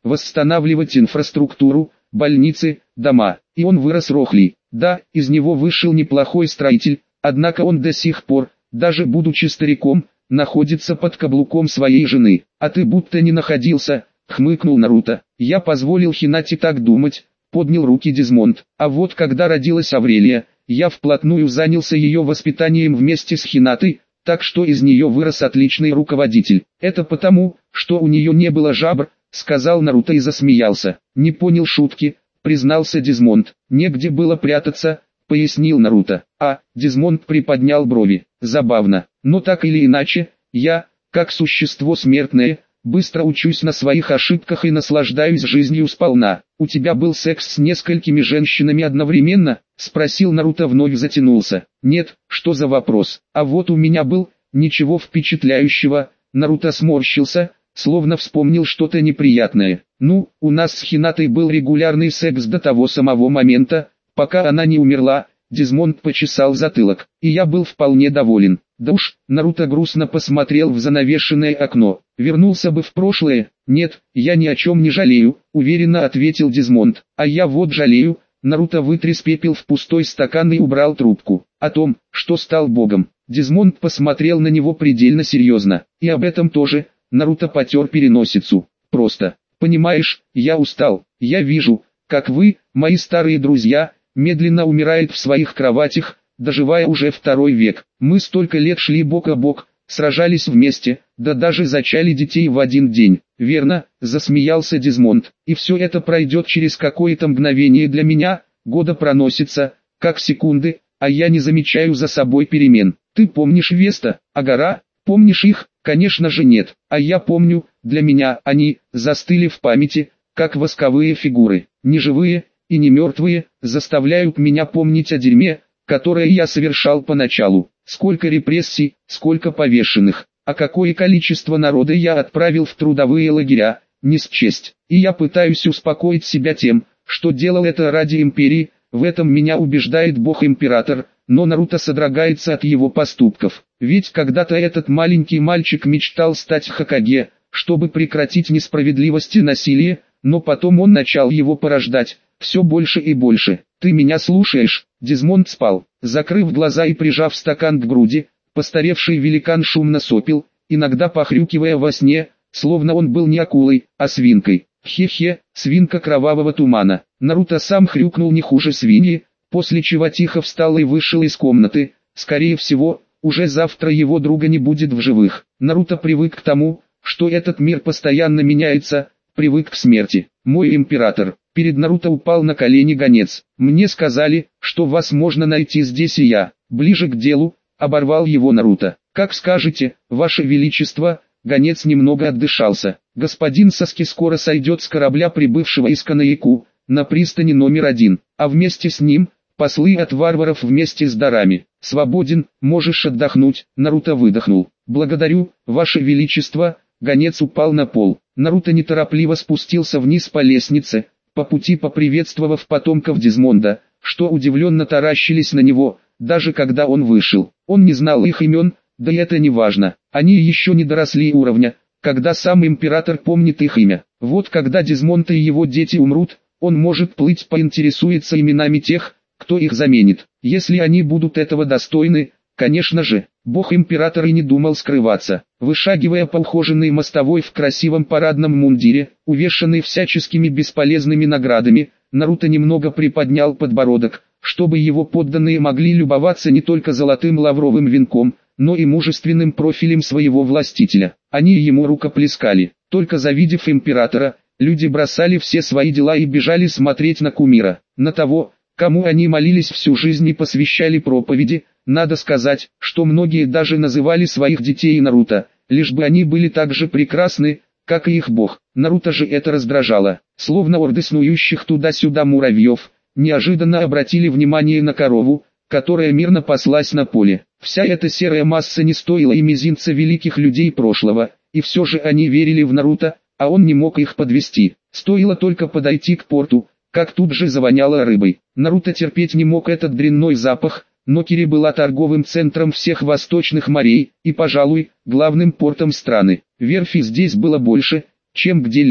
восстанавливать инфраструктуру, больницы, дома. И он вырос Рохли. Да, из него вышел неплохой строитель, однако он до сих пор, даже будучи стариком, находится под каблуком своей жены. А ты будто не находился, хмыкнул Наруто. Я позволил Хинате так думать, поднял руки Дезмонд. А вот когда родилась Аврелия, я вплотную занялся ее воспитанием вместе с Хинатой, так что из нее вырос отличный руководитель. Это потому, что у нее не было жабр, сказал Наруто и засмеялся. Не понял шутки, признался Дезмонд. Негде было прятаться, пояснил Наруто. А, Дезмонд приподнял брови. Забавно, но так или иначе, я, как существо смертное, быстро учусь на своих ошибках и наслаждаюсь жизнью сполна. У тебя был секс с несколькими женщинами одновременно? Спросил Наруто, вновь затянулся. Нет, что за вопрос? А вот у меня был, ничего впечатляющего. Наруто сморщился, словно вспомнил что-то неприятное. Ну, у нас с Хинатой был регулярный секс до того самого момента, пока она не умерла. Дезмонд почесал затылок, и я был вполне доволен. Да уж, Наруто грустно посмотрел в занавешенное окно. Вернулся бы в прошлое? Нет, я ни о чем не жалею, уверенно ответил Дезмонд. А я вот жалею. Наруто вытряс пепел в пустой стакан и убрал трубку. О том, что стал богом. Дезмонд посмотрел на него предельно серьезно. И об этом тоже. Наруто потер переносицу. Просто, понимаешь, я устал. Я вижу, как вы, мои старые друзья, медленно умирает в своих кроватях, доживая уже второй век. Мы столько лет шли бок о бок, сражались вместе, да даже зачали детей в один день. Верно, засмеялся Дезмонд. И все это пройдет через какое-то мгновение для меня, года проносится, как секунды, а я не замечаю за собой перемен. Ты помнишь Веста, Агора? Помнишь их? Конечно же нет. А я помню, для меня они застыли в памяти, как восковые фигуры, неживые и не мертвые, заставляют меня помнить о дерьме, которое я совершал поначалу. Сколько репрессий, сколько повешенных, а какое количество народа я отправил в трудовые лагеря, не счесть. И я пытаюсь успокоить себя тем, что делал это ради империи, в этом меня убеждает бог-император, но Наруто содрогается от его поступков. Ведь когда-то этот маленький мальчик мечтал стать Хокаге, чтобы прекратить несправедливость и насилие, но потом он начал его порождать, все больше и больше. Ты меня слушаешь? Дезмонд спал, закрыв глаза и прижав стакан к груди. Постаревший великан шумно сопел, иногда похрюкивая во сне, словно он был не акулой, а свинкой. Хе-хе, свинка кровавого тумана. Наруто сам хрюкнул не хуже свиньи, после чего тихо встал и вышел из комнаты. Скорее всего, уже завтра его друга не будет в живых. Наруто привык к тому, что этот мир постоянно меняется, привык к смерти. Мой император. Перед Наруто упал на колени гонец. Мне сказали, что вас можно найти здесь, и я, ближе к делу, оборвал его Наруто. Как скажете, ваше величество. Гонец немного отдышался. Господин Саски скоро сойдет с корабля, прибывшего из Канаику, на пристани номер один, а вместе с ним, послы от варваров вместе с дарами. Свободен, можешь отдохнуть. Наруто выдохнул. Благодарю, ваше величество. Гонец упал на пол. Наруто неторопливо спустился вниз по лестнице, по пути поприветствовав потомков Дезмонда, что удивленно таращились на него, даже когда он вышел. Он не знал их имен, да и это не важно. Они еще не доросли уровня, когда сам император помнит их имя. Вот когда Дезмонд и его дети умрут, он может плыть, поинтересуется именами тех, кто их заменит. Если они будут этого достойны, конечно же. Бог-император и не думал скрываться. Вышагивая по ухоженной мостовой в красивом парадном мундире, увешанный всяческими бесполезными наградами, Наруто немного приподнял подбородок, чтобы его подданные могли любоваться не только золотым лавровым венком, но и мужественным профилем своего властителя. Они ему рукоплескали. Только завидев императора, люди бросали все свои дела и бежали смотреть на кумира, на того, кому они молились всю жизнь и посвящали проповеди. Надо сказать, что многие даже называли своих детей Наруто, лишь бы они были так же прекрасны, как и их бог. Наруто же это раздражало. Словно орды снующих туда-сюда муравьев, неожиданно обратили внимание на корову, которая мирно паслась на поле. Вся эта серая масса не стоила и мизинца великих людей прошлого, и все же они верили в Наруто, а он не мог их подвести. Стоило только подойти к порту, как тут же завоняло рыбой. Наруто терпеть не мог этот дрянной запах, но Кири была торговым центром всех восточных морей, и, пожалуй, главным портом страны. Верфи здесь было больше, чем где-либо.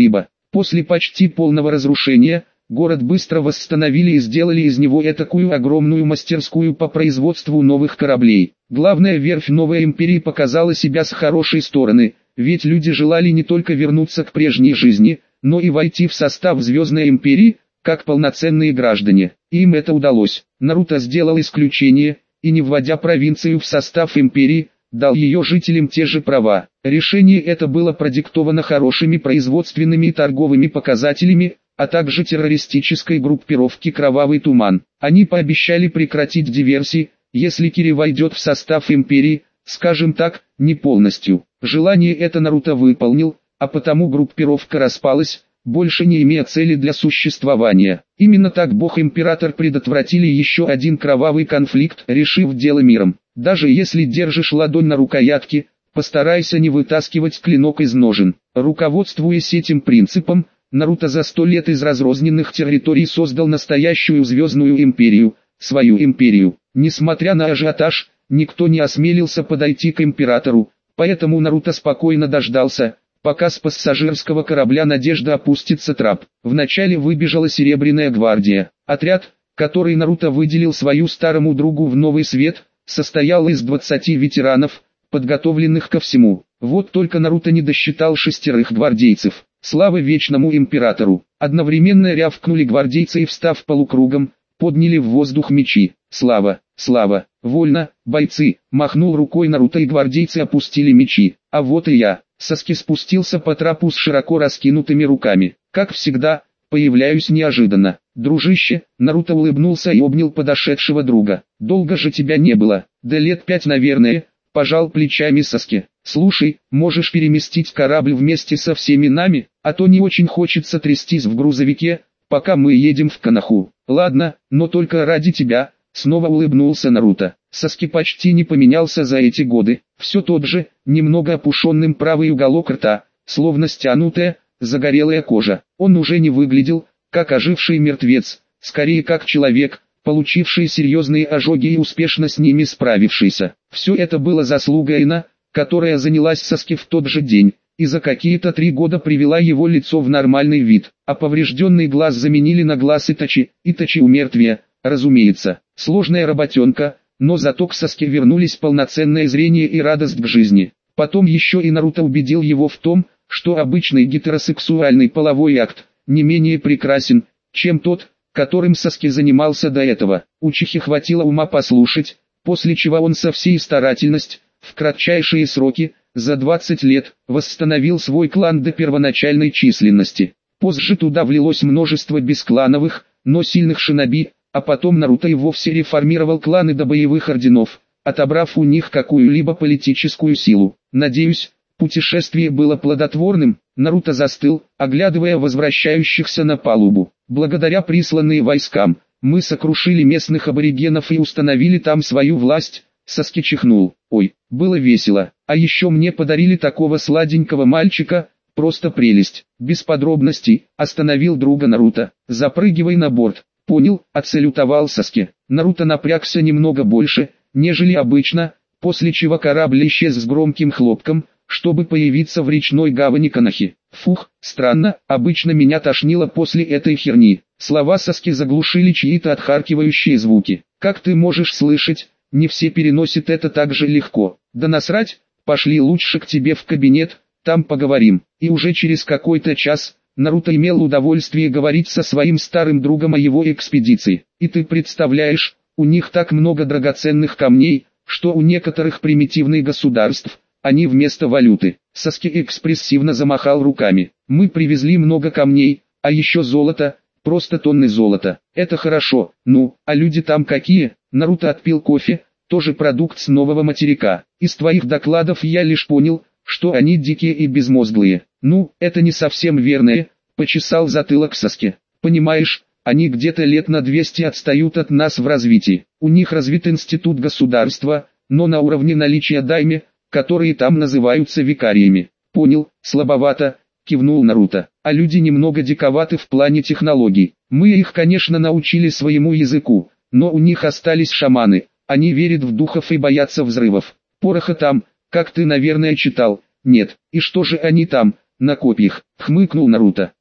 После почти полного разрушения, город быстро восстановили и сделали из него этакую огромную мастерскую по производству новых кораблей. Главная верфь новой империи показала себя с хорошей стороны, ведь люди желали не только вернуться к прежней жизни, но и войти в состав Звездной империи, как полноценные граждане. И им это удалось. Наруто сделал исключение, и не вводя провинцию в состав империи, дал ее жителям те же права. Решение это было продиктовано хорошими производственными и торговыми показателями, а также террористической группировки «Кровавый туман». Они пообещали прекратить диверсии, если Кири войдет в состав империи, скажем так, не полностью. Желание это Наруто выполнил, а потому группировка распалась, больше не имея цели для существования. Именно так Бог-Император предотвратили еще один кровавый конфликт, решив дело миром. Даже если держишь ладонь на рукоятке, постарайся не вытаскивать клинок из ножен. Руководствуясь этим принципом, Наруто за сто лет из разрозненных территорий создал настоящую Звездную империю, свою империю. Несмотря на ажиотаж, никто не осмелился подойти к императору, поэтому Наруто спокойно дождался, пока с пассажирского корабля «Надежда» опустится трап. Вначале выбежала Серебряная гвардия. Отряд, который Наруто выделил свою старому другу в новый свет, состоял из двадцати ветеранов, подготовленных ко всему. Вот только Наруто не досчитал шестерых гвардейцев. Слава Вечному Императору! Одновременно рявкнули гвардейцы и, встав полукругом, подняли в воздух мечи. Слава! Слава! Вольно, бойцы! Махнул рукой Наруто, и гвардейцы опустили мечи. А вот и я. Саски спустился по трапу с широко раскинутыми руками. Как всегда, появляюсь неожиданно. Дружище, Наруто улыбнулся и обнял подошедшего друга. Долго же тебя не было. Да лет пять, наверное. Пожал плечами Саски. Слушай, можешь переместить корабль вместе со всеми нами, а то не очень хочется трястись в грузовике, пока мы едем в Коноху. Ладно, но только ради тебя. Снова улыбнулся Наруто. Саски почти не поменялся за эти годы. Все тот же, немного опушенным правый уголок рта, словно стянутая, загорелая кожа. Он уже не выглядел, как оживший мертвец, скорее как человек, получивший серьезные ожоги и успешно с ними справившийся. Все это было заслуга Эйна, которая занялась Саски в тот же день, и за какие-то три года привела его лицо в нормальный вид, а поврежденный глаз заменили на глаз Итачи. Итачи у мертвия, разумеется. Сложная работенка, но зато к Саске вернулись полноценное зрение и радость к жизни. Потом еще и Наруто убедил его в том, что обычный гетеросексуальный половой акт не менее прекрасен, чем тот, которым Саски занимался до этого. Учихе хватило ума послушать, после чего он со всей старательностью, в кратчайшие сроки, за двадцать лет, восстановил свой клан до первоначальной численности. Позже туда влилось множество бесклановых, но сильных шиноби, а потом Наруто и вовсе реформировал кланы до боевых орденов, отобрав у них какую-либо политическую силу. Надеюсь, путешествие было плодотворным. Наруто застыл, оглядывая возвращающихся на палубу. Благодаря присланным войскам, мы сокрушили местных аборигенов и установили там свою власть. Саски чихнул. Ой, было весело. А еще мне подарили такого сладенького мальчика, просто прелесть. Без подробностей, остановил друга Наруто. Запрыгивай на борт. Понял, отсалютовал Саски. Наруто напрягся немного больше, нежели обычно, после чего корабль исчез с громким хлопком, чтобы появиться в речной гавани Конохи. Фух, странно, обычно меня тошнило после этой херни. Слова Саски заглушили чьи-то отхаркивающие звуки. Как ты можешь слышать, не все переносят это так же легко. Да насрать, пошли лучше к тебе в кабинет, там поговорим. И уже через какой-то час, Наруто имел удовольствие говорить со своим старым другом о его экспедиции. И ты представляешь, у них так много драгоценных камней, что у некоторых примитивных государств, они вместо валюты. Саски экспрессивно замахал руками. Мы привезли много камней, а еще золото, просто тонны золота. Это хорошо, ну, а люди там какие? Наруто отпил кофе, тоже продукт с нового материка. Из твоих докладов я лишь понял, что они дикие и безмозглые. Ну, это не совсем верное, почесал затылок Саски. Понимаешь, они где-то лет на двести отстают от нас в развитии. У них развит институт государства, но на уровне наличия дайме, которые там называются викариями. Понял, слабовато, кивнул Наруто. А люди немного диковаты в плане технологий. Мы их, конечно, научили своему языку, но у них остались шаманы. Они верят в духов и боятся взрывов. Пороха там, как ты, наверное, читал, нет. И что же они там, на копьях? Хмыкнул Наруто.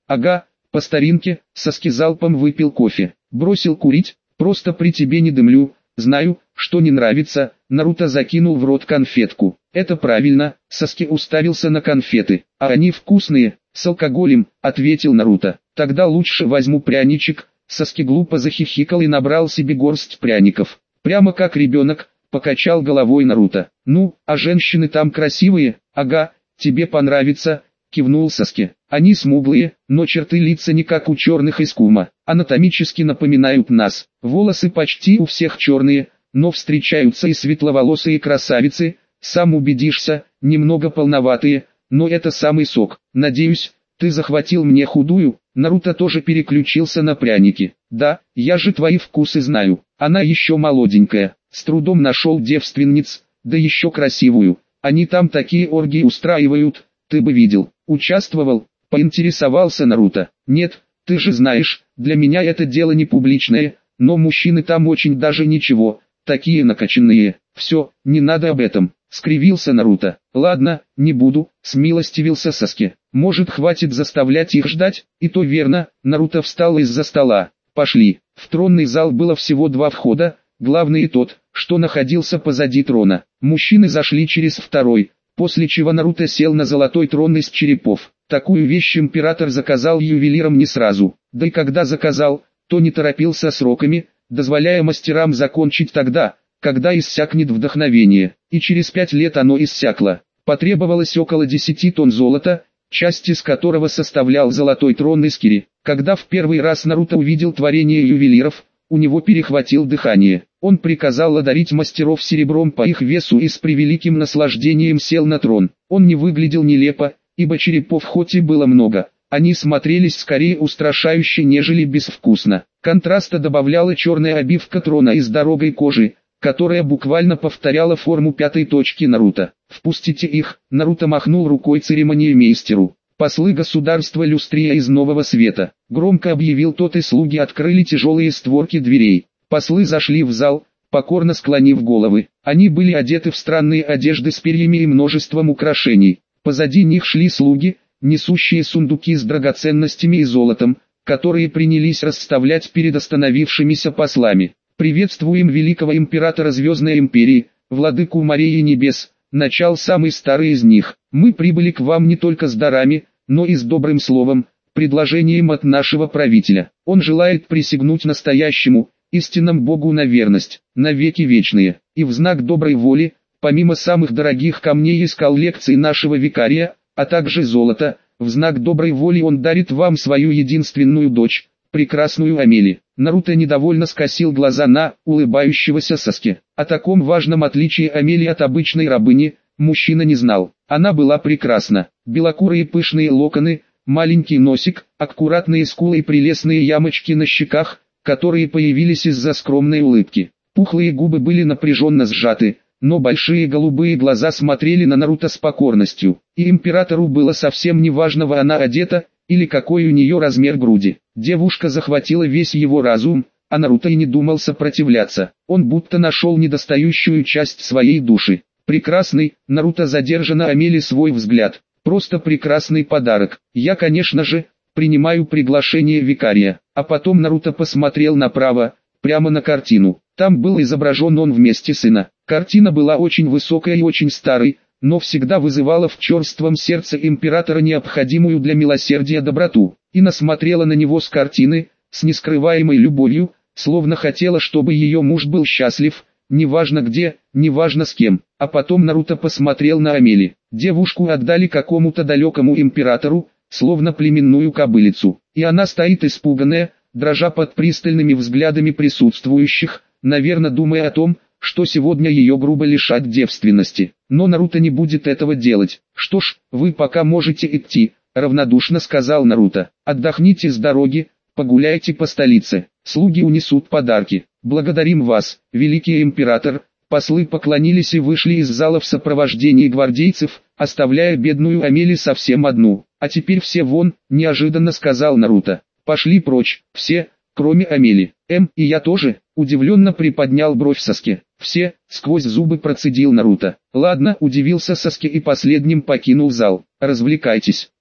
Ага, по старинке. Саски залпом выпил кофе. Бросил курить, просто при тебе не дымлю. Знаю, что не нравится. Наруто закинул в рот конфетку. Это правильно. Саски уставился на конфеты. А они вкусные, с алкоголем, ответил Наруто. Тогда лучше возьму пряничек. Саски глупо захихикал и набрал себе горсть пряников. Прямо как ребенок, покачал головой Наруто. Ну, а женщины там красивые? Ага, тебе понравится, кивнул Саски. Они смуглые, но черты лица не как у черных из Кума. Анатомически напоминают нас. Волосы почти у всех черные, но встречаются и светловолосые красавицы. Сам убедишься, немного полноватые, но это самый сок. Надеюсь, ты захватил мне худую. Наруто тоже переключился на пряники. Да, я же твои вкусы знаю. Она еще молоденькая. С трудом нашел девственниц, да еще красивую. Они там такие оргии устраивают, ты бы видел. Участвовал? Поинтересовался Наруто. Нет, ты же знаешь, для меня это дело не публичное, но мужчины там очень даже ничего, такие накачанные. Все, не надо об этом. Скривился Наруто. Ладно, не буду, смилостивился Саски. Может, хватит заставлять их ждать? И то верно. Наруто встал из-за стола. Пошли. В тронный зал было всего два входа, главный тот, что находился позади трона. Мужчины зашли через второй, после чего Наруто сел на золотой трон из черепов. Такую вещь император заказал ювелирам не сразу, да и когда заказал, то не торопился сроками, дозволяя мастерам закончить тогда, когда иссякнет вдохновение, и через пять лет оно иссякло. Потребовалось около десяти тонн золота, часть из которого составлял золотой трон из кири. Когда в первый раз Наруто увидел творение ювелиров, у него перехватило дыхание. Он приказал одарить мастеров серебром по их весу и с превеликим наслаждением сел на трон. Он не выглядел нелепо, ибо черепов хоть и было много, они смотрелись скорее устрашающе, нежели безвкусно. Контраста добавляла черная обивка трона из дорогой кожи, которая буквально повторяла форму пятой точки Наруто. «Впустите их!» Наруто махнул рукой церемониймейстеру. «Послы государства Люстрия из Нового Света», громко объявил тот, и слуги открыли тяжелые створки дверей. Послы зашли в зал, покорно склонив головы. Они были одеты в странные одежды с перьями и множеством украшений. Позади них шли слуги, несущие сундуки с драгоценностями и золотом, которые принялись расставлять перед остановившимися послами. «Приветствуем великого императора Звездной Империи, владыку морей и небес», начал самый старый из них. «Мы прибыли к вам не только с дарами, но и с добрым словом, предложением от нашего правителя. Он желает присягнуть настоящему, истинному Богу на верность, на веки вечные, и в знак доброй воли, помимо самых дорогих камней из коллекции нашего викария, а также золота, в знак доброй воли он дарит вам свою единственную дочь, прекрасную Амели». Наруто недовольно скосил глаза на улыбающегося Саски. О таком важном отличии Амели от обычной рабыни, мужчина не знал. Она была прекрасна. Белокурые пышные локоны, маленький носик, аккуратные скулы и прелестные ямочки на щеках, которые появились из-за скромной улыбки. Пухлые губы были напряженно сжаты, но большие голубые глаза смотрели на Наруто с покорностью. И императору было совсем не важно, во она одета, или какой у нее размер груди. Девушка захватила весь его разум, а Наруто и не думал сопротивляться. Он будто нашел недостающую часть своей души. Прекрасный, Наруто задержанно Амели свой взгляд. Просто прекрасный подарок. Я, конечно же, принимаю приглашение викария. А потом Наруто посмотрел направо, прямо на картину. Там был изображен он вместе сына. Картина была очень высокая и очень старой, но всегда вызывала в черством сердце императора необходимую для милосердия доброту. Ина смотрела на него с картины, с нескрываемой любовью, словно хотела, чтобы ее муж был счастлив, неважно где, неважно с кем. А потом Наруто посмотрел на Амели. Девушку отдали какому-то далекому императору, словно племенную кобылицу. И она стоит испуганная, дрожа под пристальными взглядами присутствующих, наверное думая о том, что сегодня ее грубо лишат девственности. Но Наруто не будет этого делать. «Что ж, вы пока можете идти», — равнодушно сказал Наруто. «Отдохните с дороги, погуляйте по столице, слуги унесут подарки. Благодарим вас, великий император». Послы поклонились и вышли из зала в сопровождении гвардейцев, оставляя бедную Амели совсем одну. «А теперь все вон», — неожиданно сказал Наруто. «Пошли прочь, все, кроме Амели». «Эм, и я тоже», — удивленно приподнял бровь Саски. «Все», — сквозь зубы процедил Наруто. «Ладно», — удивился Саски и последним покинул зал. «Развлекайтесь».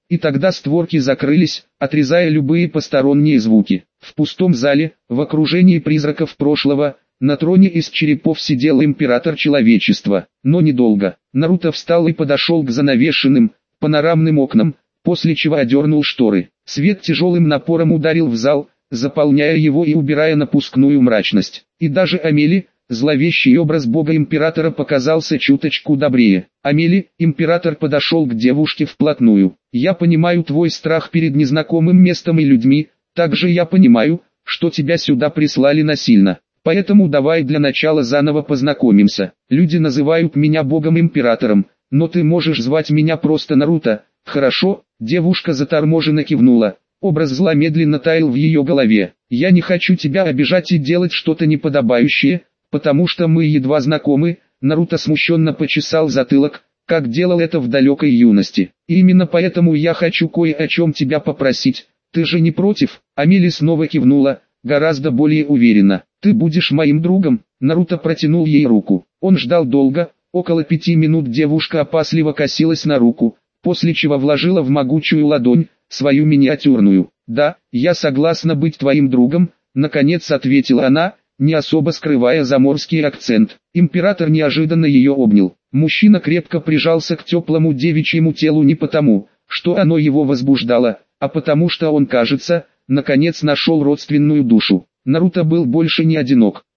И тогда створки закрылись, отрезая любые посторонние звуки. В пустом зале, в окружении призраков прошлого, на троне из черепов сидел император человечества. Но недолго. Наруто встал и подошел к занавешенным, панорамным окнам, после чего одернул шторы. Свет тяжелым напором ударил в зал, заполняя его и убирая напускную мрачность. И даже Амели, зловещий образ бога-императора, показался чуточку добрее. Амели, император подошел к девушке вплотную. «Я понимаю твой страх перед незнакомым местом и людьми, также я понимаю, что тебя сюда прислали насильно. Поэтому давай для начала заново познакомимся. Люди называют меня богом-императором, но ты можешь звать меня просто Наруто, хорошо?» Девушка заторможенно кивнула. Образ зла медленно таял в ее голове. «Я не хочу тебя обижать и делать что-то неподобающее, потому что мы едва знакомы». Наруто смущенно почесал затылок, как делал это в далекой юности. «И именно поэтому я хочу кое о чем тебя попросить. Ты же не против?» Амели снова кивнула, гораздо более уверенно. «Ты будешь моим другом?» Наруто протянул ей руку. Он ждал долго, около пяти минут. Девушка опасливо косилась на руку, после чего вложила в могучую ладонь свою миниатюрную. «Да, я согласна быть твоим другом», — наконец ответила она, не особо скрывая заморский акцент. Император неожиданно ее обнял. Мужчина крепко прижался к теплому девичьему телу не потому, что оно его возбуждало, а потому что он, кажется, наконец нашел родственную душу. Наруто был больше не одинок.